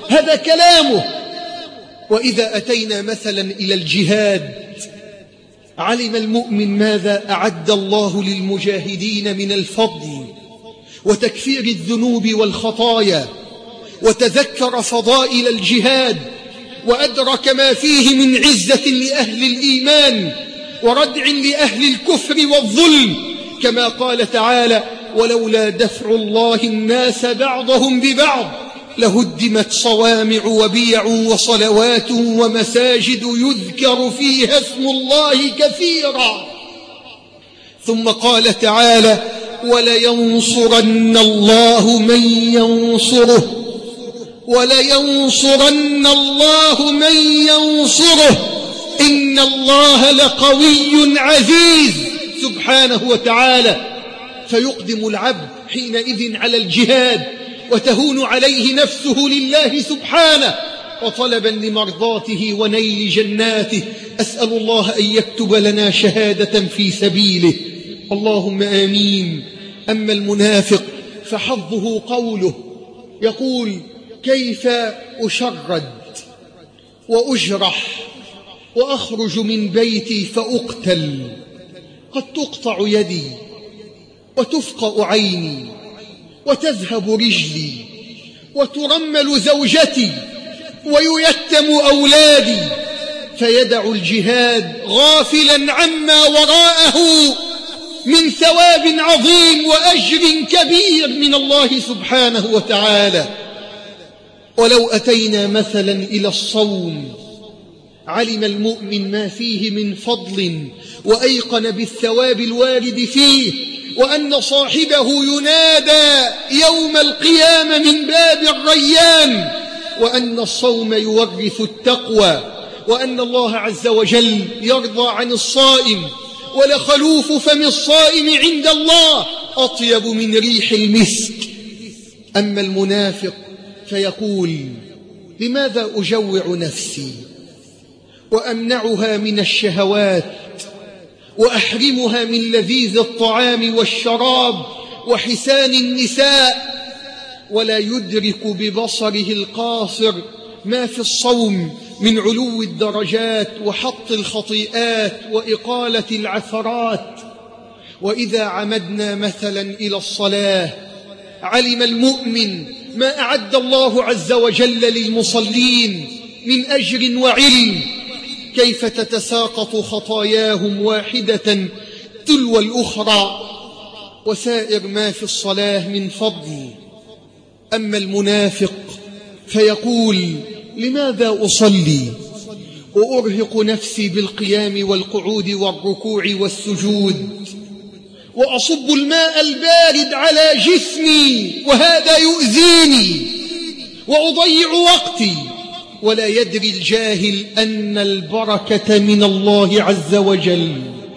هذا كلامه. وإذا أتينا مثلا إلى الجهاد، علم المؤمن ماذا أعد الله للمجاهدين من الفضل وتكفير الذنوب والخطايا، وتذكر فضائل الجهاد، وأدرك ما فيه من عزة لأهل الإيمان وردع لأهل الكفر والظلم، كما قال تعالى: ولولا دفع الله الناس بعضهم ببعض لهدمت صوامع وبيع وصلوات ومساجد يذكر فيها اسم الله كثيرا. ثم قال تعالى: ولينصرن الله من ينصره، ولينصرن الله من ينصره إن الله لقوي عزيز سبحانه وتعالى. فيقدم العبد حينئذ على الجهاد وتهون عليه نفسه لله سبحانه، وطلبا لمرضاته ونيل جناته. أسأل الله أن يكتب لنا شهادة في سبيله، اللهم آمين. أما المنافق فحظه قوله، يقول: كيف أشرد وأجرح وأخرج من بيتي فأقتل، قد تقطع يدي وتفقأ عيني وتذهب رجلي وترمل زوجتي وييتم أولادي، فيدع الجهاد غافلا عما وراءه من ثواب عظيم وأجر كبير من الله سبحانه وتعالى. ولو أتينا مثلا إلى الصوم، علم المؤمن ما فيه من فضل وأيقن بالثواب الوارد فيه، وأن صاحبه ينادى يوم القيامة من باب الريان، وأن الصوم يورث التقوى، وأن الله عز وجل يرضى عن الصائم، ولخلوف فم الصائم عند الله أطيب من ريح المسك. أما المنافق فيقول: لماذا أجوع نفسي وأمنعها من الشهوات وأحرمها من لذيذ الطعام والشراب وحسان النساء، ولا يدرك ببصره القاصر ما في الصوم من علو الدرجات وحط الخطيئات وإقالة العثرات. وإذا عمدنا مثلا إلى الصلاة، علم المؤمن ما أعد الله عز وجل للمصلين من أجر وعلم، كيف تتساقط خطاياهم واحدة تلو الأخرى، وسائر ما في الصلاة من فضل. أما المنافق فيقول: لماذا أصلي وأرهق نفسي بالقيام والقعود والركوع والسجود، وأصب الماء البارد على جسمي وهذا يؤذيني، وأضيع وقتي، ولا يدري الجاهل أن البركة من الله عز وجل،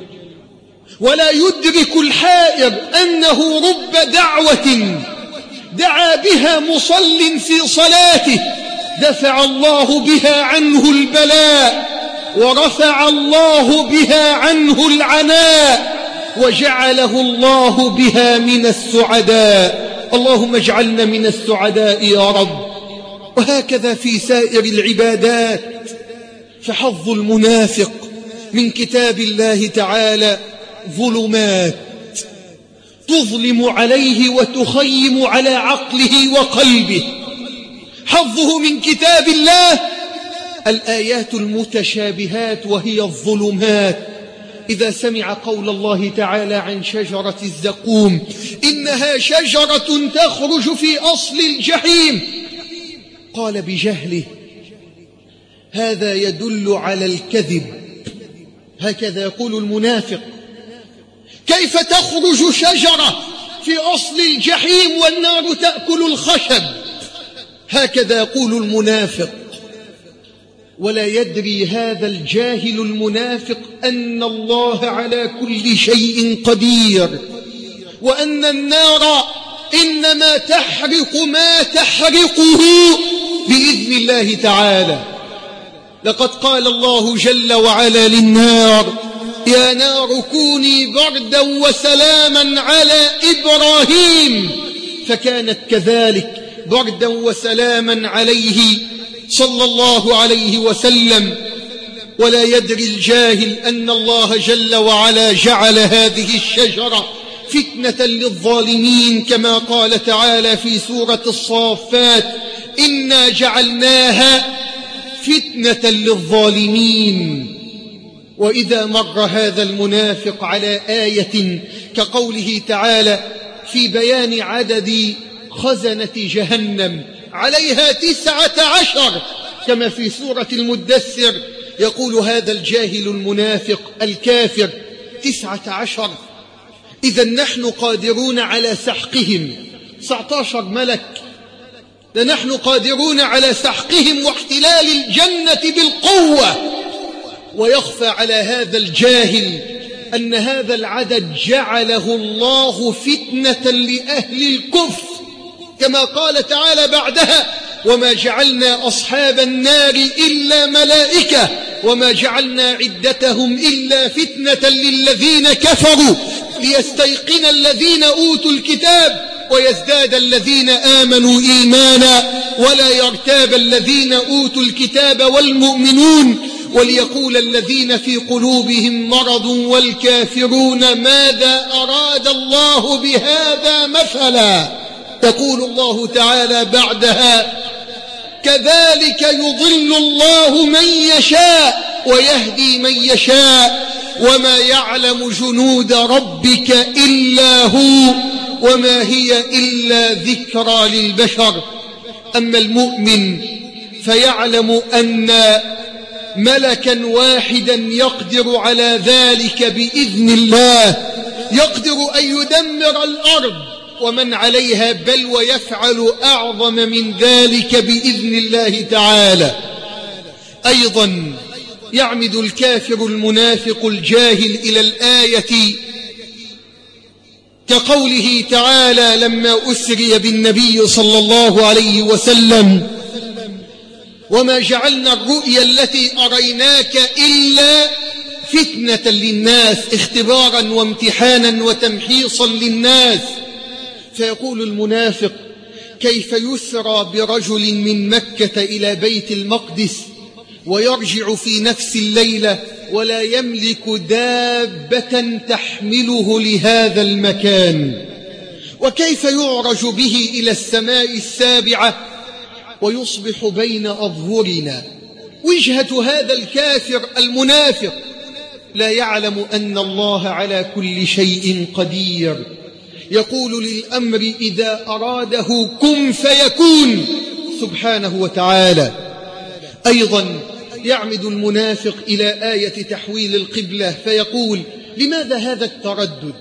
ولا يدرك الحائر أنه رب دعوة دعا بها مصل في صلاته دفع الله بها عنه البلاء، ورفع الله بها عنه العناء، وجعله الله بها من السعداء. اللهم اجعلنا من السعداء يا رب. وهكذا في سائر العبادات، فحظ المنافق من كتاب الله تعالى ظلمات تظلم عليه وتخيم على عقله وقلبه. حظه من كتاب الله الآيات المتشابهات وهي الظلمات. إذا سمع قول الله تعالى عن شجرة الزقوم: إنها شجرة تخرج في أصل الجحيم، قال بجهله: هذا يدل على الكذب. هكذا يقول المنافق: كيف تخرج شجرة في أصل الجحيم والنار تأكل الخشب؟ هكذا يقول المنافق. ولا يدري هذا الجاهل المنافق أن الله على كل شيء قدير، وأن النار إنما تحرق ما تحرقه بإذن الله تعالى. لقد قال الله جل وعلا للنار: يا نار كوني بردا وسلاما على إبراهيم، فكانت كذلك بردا وسلاما عليه صلى الله عليه وسلم. ولا يدري الجاهل أن الله جل وعلا جعل هذه الشجرة فتنة للظالمين كما قال تعالى في سورة الصافات: إنا جعلناها فتنة للظالمين. وإذا مر هذا المنافق على آية كقوله تعالى في بيان عدد خزنة جهنم عليها 19 كما في سورة المدثر، يقول هذا الجاهل المنافق الكافر 19. إذا نحن قادرون على سحقهم 19 ملك، لنحن قادرون على سحقهم واحتلال الجنة بالقوة. ويخفى على هذا الجاهل أن هذا العدد جعله الله فتنة لأهل الكفر كما قال تعالى بعدها: وما جعلنا أصحاب النار إلا ملائكة وما جعلنا عدتهم إلا فتنة للذين كفروا ليستيقن الذين أوتوا الكتاب ويزداد الذين آمنوا إيمانا ولا يرتاب الذين أوتوا الكتاب والمؤمنون وليقول الذين في قلوبهم مرض والكافرون ماذا أراد الله بهذا مثلا. يقول الله تعالى بعدها: كذلك يضل الله من يشاء ويهدي من يشاء وما يعلم جنود ربك إلا هو وما هي إلا ذكرى للبشر. أما المؤمن فيعلم أن ملكا واحدا يقدر على ذلك بإذن الله، يقدر أن يدمر الأرض ومن عليها، بل ويفعل أعظم من ذلك بإذن الله تعالى. أيضا يعمد الكافر المنافق الجاهل إلى الآية كقوله تعالى لما أسري بالنبي صلى الله عليه وسلم: وما جعلنا الرؤيا التي أريناك إلا فتنة للناس، اختبارا وامتحانا وتمحيصا للناس. فيقول المنافق: كيف يسرى برجل من مكة إلى بيت المقدس ويرجع في نفس الليلة ولا يملك دابة تحمله لهذا المكان؟ وكيف يعرج به إلى السماء السابعة ويصبح بين أظهرنا؟ وجهة هذا الكافر المنافق لا يعلم أن الله على كل شيء قدير، يقول للأمر إذا أراده كن فيكون سبحانه وتعالى. أيضا يعمد المنافق إلى آية تحويل القبلة فيقول: لماذا هذا التردد؟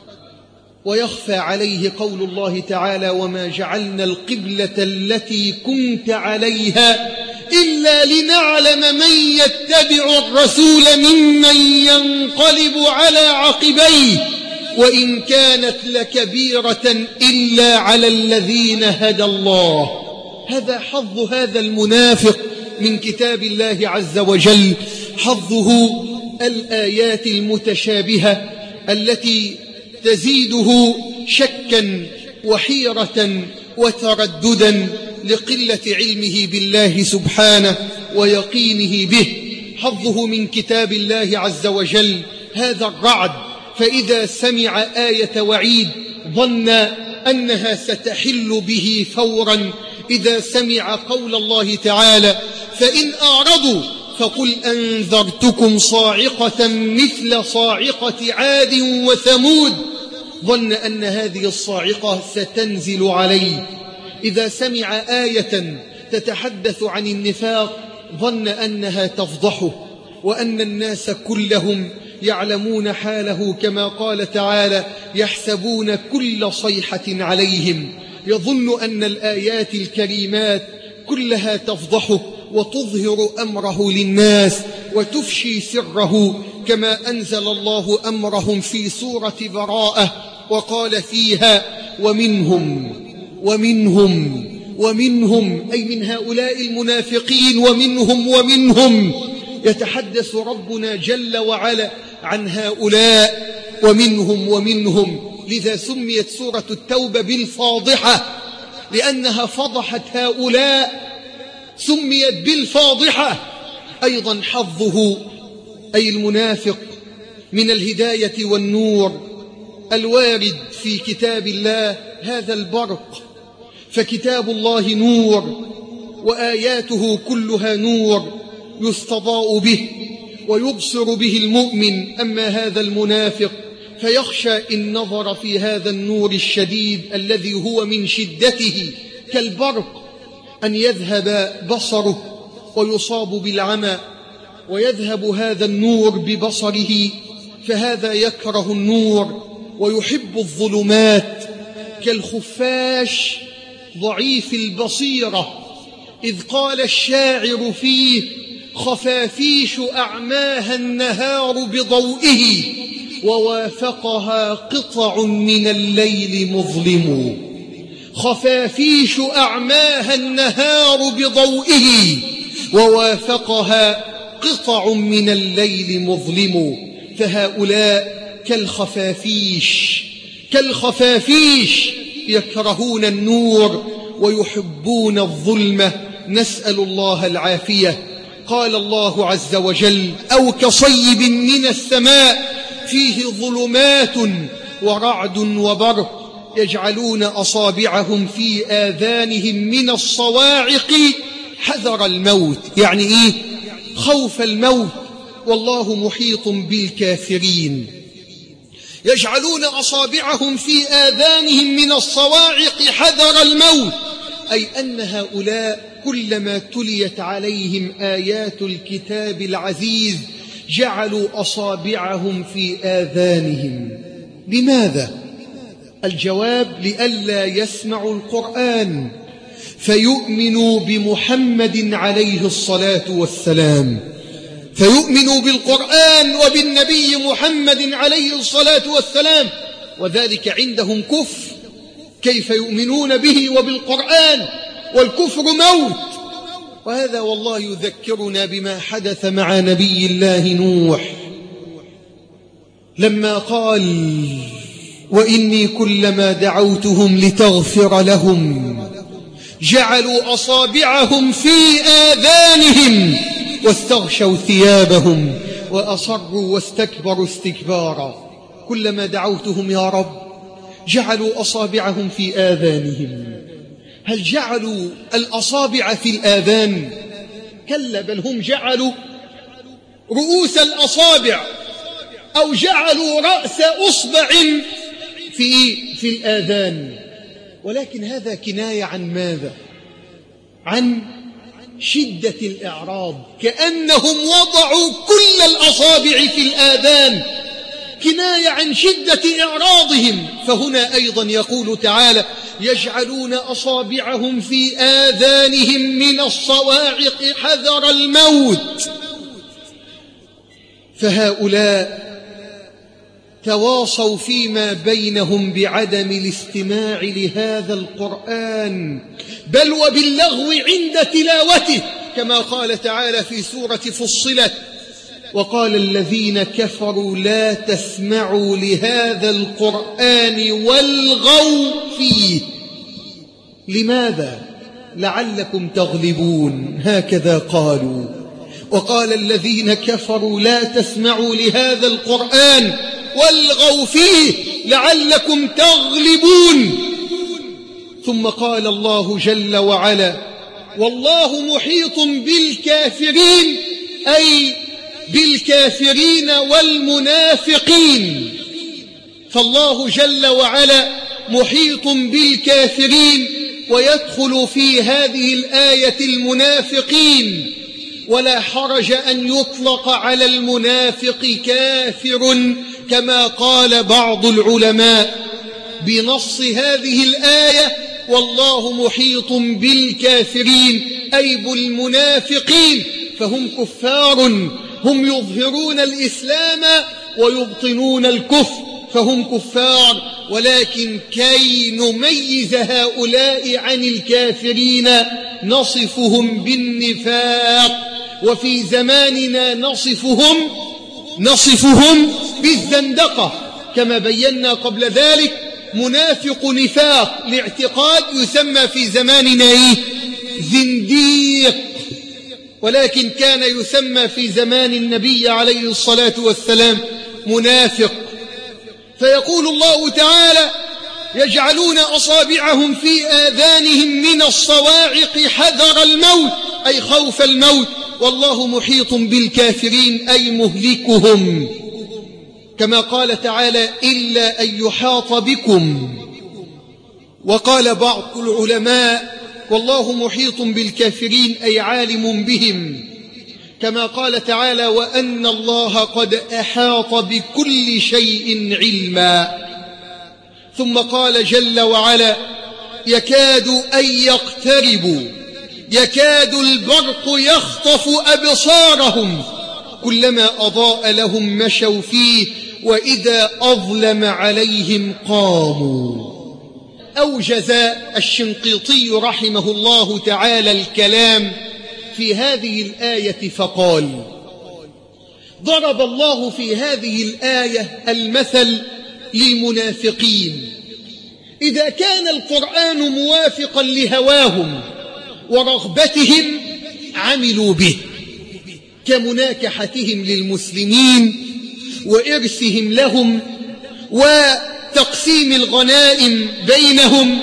ويخفى عليه قول الله تعالى: وما جعلنا القبلة التي كنت عليها إلا لنعلم من يتبع الرسول ممن ينقلب على عقبيه وإن كانت لكبيرة إلا على الذين هدى الله. هذا حظ هذا المنافق من كتاب الله عز وجل، حظه الآيات المتشابهة التي تزيده شكا وحيرة وترددا لقلة علمه بالله سبحانه ويقينه به. حظه من كتاب الله عز وجل هذا الرعد، فإذا سمع آية وعيد ظن أنها ستحل به فورا. إذا سمع قول الله تعالى: فإن أعرضوا فقل أنذرتكم صاعقة مثل صاعقة عاد وثمود، ظن أن هذه الصاعقة ستنزل عليه. إذا سمع آية تتحدث عن النفاق ظن أنها تفضحه وأن الناس كلهم يعلمون حاله كما قال تعالى: يحسبون كل صيحة عليهم. يظن أن الآيات الكريمات كلها تفضحه وتظهر أمره للناس وتفشي سره، كما أنزل الله أمرهم في سورة براءة وقال فيها: ومنهم أي من هؤلاء المنافقين ومنهم يتحدث ربنا جل وعلا عن هؤلاء ومنهم. لذا سميت سورة التوبة بالفاضحة، لأنها فضحت هؤلاء سميت بالفاضحة. أيضا حظه أي المنافق من الهداية والنور الوارد في كتاب الله هذا البرق، فكتاب الله نور وآياته كلها نور يستضاء به ويبصر به المؤمن. أما هذا المنافق فيخشى إن نظر في هذا النور الشديد الذي هو من شدته كالبرق أن يذهب بصره ويصاب بالعمى، ويذهب هذا النور ببصره، فهذا يكره النور ويحب الظلمات كالخفاش ضعيف البصيرة، إذ قال الشاعر فيه: خفافيش أعماها النهار بضوئه ووافقها قطع من الليل مظلم. خفافيش أعماها النهار بضوئه ووافقها قطع من الليل مظلم. فهؤلاء كالخفافيش يكرهون النور ويحبون الظلمة، نسأل الله العافية. قال الله عز وجل: أو كصيب من السماء فيه ظلمات ورعد وبرق يجعلون أصابعهم في آذانهم من الصواعق حذر الموت. يعني إيه؟ خوف الموت. والله محيط بالكافرين. يجعلون أصابعهم في آذانهم من الصواعق حذر الموت، أي أن هؤلاء كلما تليت عليهم آيات الكتاب العزيز جعلوا أصابعهم في آذانهم. لماذا؟ الجواب: لئلا يسمعوا القرآن فيؤمنوا بمحمد عليه الصلاة والسلام، فيؤمنوا بالقرآن وبالنبي محمد عليه الصلاة والسلام، وذلك عندهم كفر. كيف يؤمنون به وبالقرآن والكفر موت؟ وهذا والله يذكرنا بما حدث مع نبي الله نوح لما قال: وإني كلما دعوتهم لتغفر لهم جعلوا أصابعهم في آذانهم واستغشوا ثيابهم وأصروا واستكبروا استكبارا. كلما دعوتهم يا رب جعلوا أصابعهم في آذانهم. هل جعلوا الأصابع في الآذان؟ كلا، بل هم جعلوا رؤوس الأصابع أو جعلوا رأس أصبع في الآذان. ولكن هذا كناية عن ماذا؟ عن شدة الإعراض، كأنهم وضعوا كل الأصابع في الآذان، كناية عن شدة إعراضهم. فهنا أيضا يقول تعالى: يجعلون أصابعهم في آذانهم من الصواعق حذر الموت. فهؤلاء تواصوا فيما بينهم بعدم الاستماع لهذا القرآن، بل وباللغو عند تلاوته، كما قال تعالى في سورة فصلت: وقال الذين كفروا لا تسمعوا لهذا القرآن والغوا فيه. لماذا؟ لعلكم تغلبون، هكذا قالوا. وقال الذين كفروا لا تسمعوا لهذا القرآن والغوا فيه لعلكم تغلبون. ثم قال الله جل وعلا: والله محيط بالكافرين، أي بالكافرين والمنافقين. فالله جل وعلا محيط بالكافرين، ويدخل في هذه الآية المنافقين. ولا حرج أن يطلق على المنافق كافر كما قال بعض العلماء بنص هذه الآية: والله محيط بالكافرين، أي بالمنافقين، فهم كفار، هم يظهرون الإسلام ويبطنون الكفر، فهم كفار. ولكن كي نميز هؤلاء عن الكافرين نصفهم بالنفاق، وفي زماننا نصفهم بالزندقة كما بينا قبل ذلك، منافق نفاق لاعتقاد يسمى في زماننا زنديق، ولكن كان يسمى في زمان النبي عليه الصلاة والسلام منافق. فيقول الله تعالى: يجعلون أصابعهم في آذانهم من الصواعق حذر الموت، أي خوف الموت، والله محيط بالكافرين أي مهلكهم، كما قال تعالى: إلا أن يحاط بكم. وقال بعض العلماء: والله محيط بالكافرين أي عالم بهم، كما قال تعالى: وأن الله قد أحاط بكل شيء علما. ثم قال جل وعلا: يكاد أن يقتربوا، يكاد البرق يخطف أبصارهم كلما أضاء لهم مشوا فيه وإذا أظلم عليهم قاموا. أوجز الشنقيطي رحمه الله تعالى الكلام في هذه الآية فقال: ضرب الله في هذه الآية المثل للمنافقين. إذا كان القرآن موافقا لهواهم ورغبتهم عملوا به، كمناكحتهم للمسلمين وإرثهم لهم وتقسيم الغنائم بينهم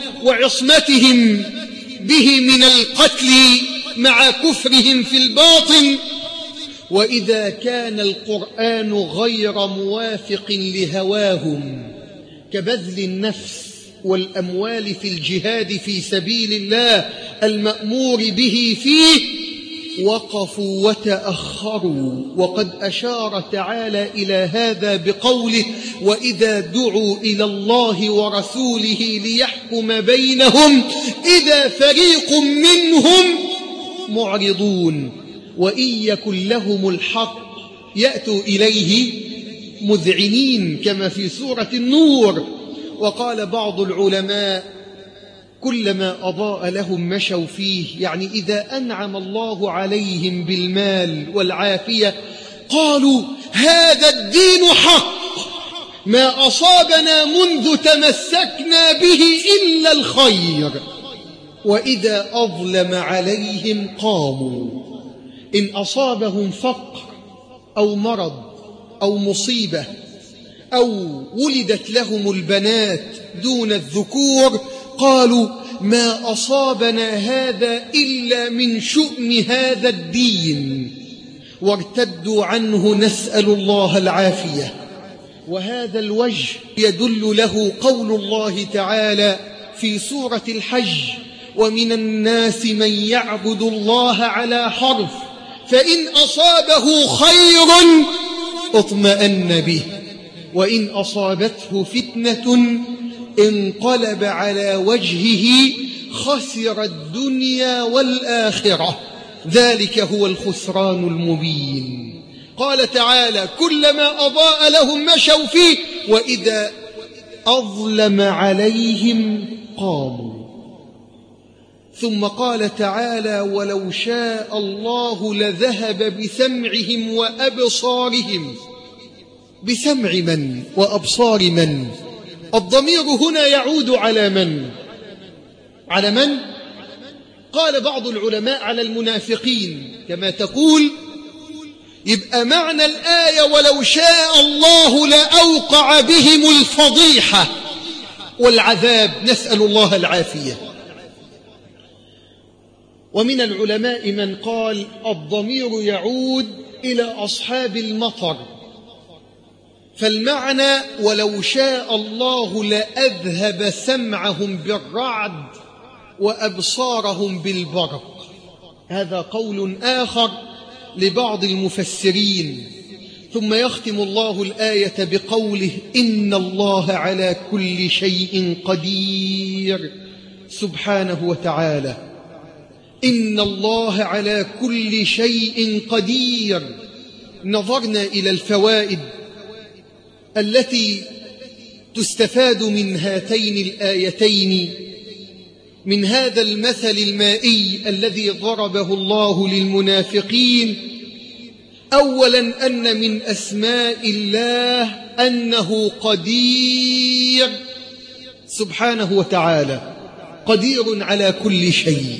وعصمتهم به من القتل مع كفرهم في الباطن. وإذا كان القرآن غير موافق لهواهم كبذل النفس والأموال في الجهاد في سبيل الله المأمور به فيه، وقفوا وتأخروا. وقد أشار تعالى إلى هذا بقوله: وإذا دعوا إلى الله ورسوله ليحكم بينهم إذا فريق منهم معرضون وإن يكن لهم الحق يأتوا إليه مذعنين، كما في سورة النور. وقال بعض العلماء: كلما أضاء لهم مشوا فيه، يعني إذا أنعم الله عليهم بالمال والعافية قالوا: هذا الدين حق، ما أصابنا منذ تمسكنا به إلا الخير. وإذا أظلم عليهم قاموا. إن أصابهم فقر أو مرض أو مصيبة أو ولدت لهم البنات دون الذكور قالوا: ما أصابنا هذا إلا من شؤم هذا الدين، وارتدوا عنه، نسأل الله العافية. وهذا الوجه يدل له قول الله تعالى في سورة الحج: ومن الناس من يعبد الله على حرف فإن أصابه خير اطمأن به وإن أصابته فتنة انقلب على وجهه خسر الدنيا والآخرة، ذلك هو الخسران المبين. قال تعالى: كلما أضاء لهم مشوا فيه وإذا أظلم عليهم قاموا. ثم قال تعالى: ولو شاء الله لذهب بسمعهم وأبصارهم. بسمع من وأبصار من؟ الضمير هنا يعود على من؟ على من؟ قال بعض العلماء: على المنافقين، كما تقول يبقى معنى الآية: ولو شاء الله لأوقع بهم الفضيحة والعذاب، نسأل الله العافية. ومن العلماء من قال: الضمير يعود إلى أصحاب المطر، فالمعنى: ولو شاء الله لأذهب سمعهم بالرعد وأبصارهم بالبرق. هذا قول آخر لبعض المفسرين. ثم يختم الله الآية بقوله: إن الله على كل شيء قدير، سبحانه وتعالى. إن الله على كل شيء قدير. نظرنا إلى الفوائد التي تستفاد من هاتين الآيتين من هذا المثل المائي الذي ضربه الله للمنافقين. أولا، أن من أسماء الله أنه قدير سبحانه وتعالى قدير على كل شيء.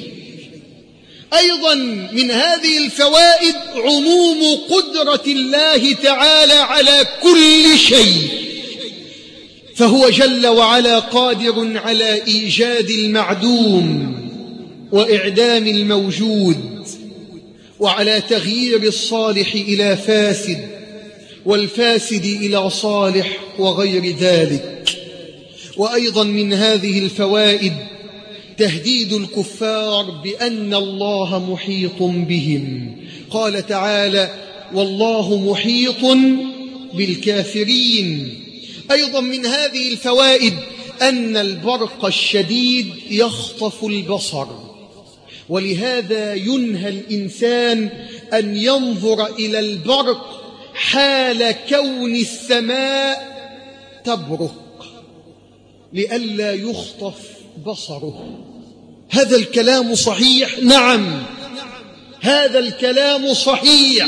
أيضا من هذه الفوائد عموم قدرة الله تعالى على كل شيء، فهو جل وعلا قادر على إيجاد المعدوم وإعدام الموجود، وعلى تغيير الصالح إلى فاسد والفاسد إلى صالح وغير ذلك. وأيضا من هذه الفوائد تهديد الكفار بأن الله محيط بهم. قال تعالى: والله محيط بالكافرين. أيضا من هذه الفوائد أن البرق الشديد يخطف البصر، ولهذا ينهى الإنسان أن ينظر إلى البرق حال كون السماء تبرق لئلا يخطف بصره. هذا الكلام صحيح؟ نعم، هذا الكلام صحيح.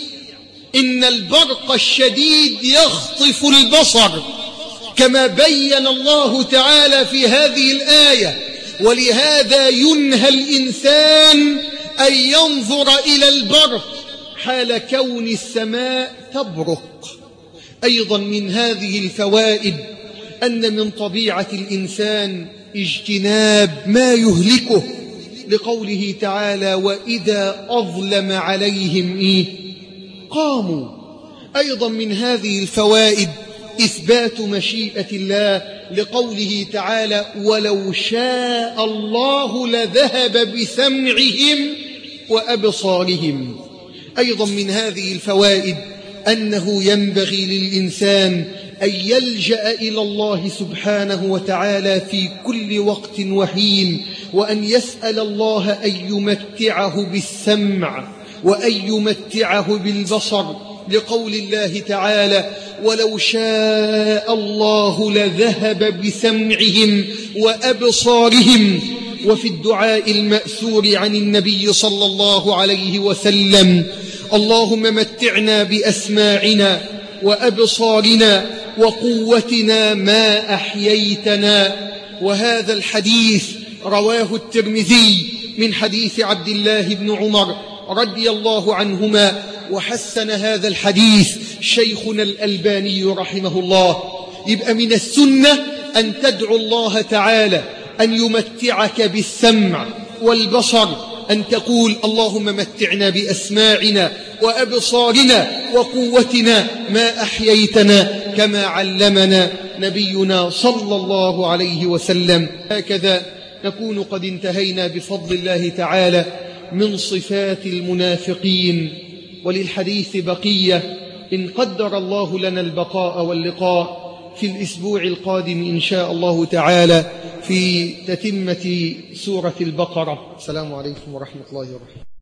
إن البرق الشديد يخطف البصر كما بين الله تعالى في هذه الآية، ولهذا ينهى الإنسان أن ينظر إلى البرق حال كون السماء تبرق. أيضا من هذه الفوائد أن من طبيعة الإنسان اجتناب ما يهلكه، لقوله تعالى: وإذا أظلم عليهم قاموا. أيضا من هذه الفوائد إثبات مشيئة الله، لقوله تعالى: ولو شاء الله لذهب بسمعهم وأبصارهم. أيضا من هذه الفوائد أنه ينبغي للإنسان أن يلجأ إلى الله سبحانه وتعالى في كل وقت وحين، وأن يسأل الله أن يمتعه بالسمع وأن يمتعه بالبصر، لقول الله تعالى: ولو شاء الله لذهب بسمعهم وأبصارهم. وفي الدعاء المأثور عن النبي صلى الله عليه وسلم: اللهم متعنا بأسماعنا وأبصارنا وقوتنا ما أحييتنا. وهذا الحديث رواه الترمذي من حديث عبد الله بن عمر رضي الله عنهما، وحسن هذا الحديث شيخنا الألباني رحمه الله. يبقى من السنة أن تدعو الله تعالى أن يمتعك بالسمع والبصر، أن تقول: اللهم متعنا بأسماعنا وأبصارنا وقوتنا ما أحييتنا، كما علمنا نبينا صلى الله عليه وسلم. هكذا نكون قد انتهينا بفضل الله تعالى من صفات المنافقين، وللحديث بقية إن قدر الله لنا البقاء واللقاء في الأسبوع القادم إن شاء الله تعالى في تتمة سورة البقرة. السلام عليكم ورحمة الله وبركاته.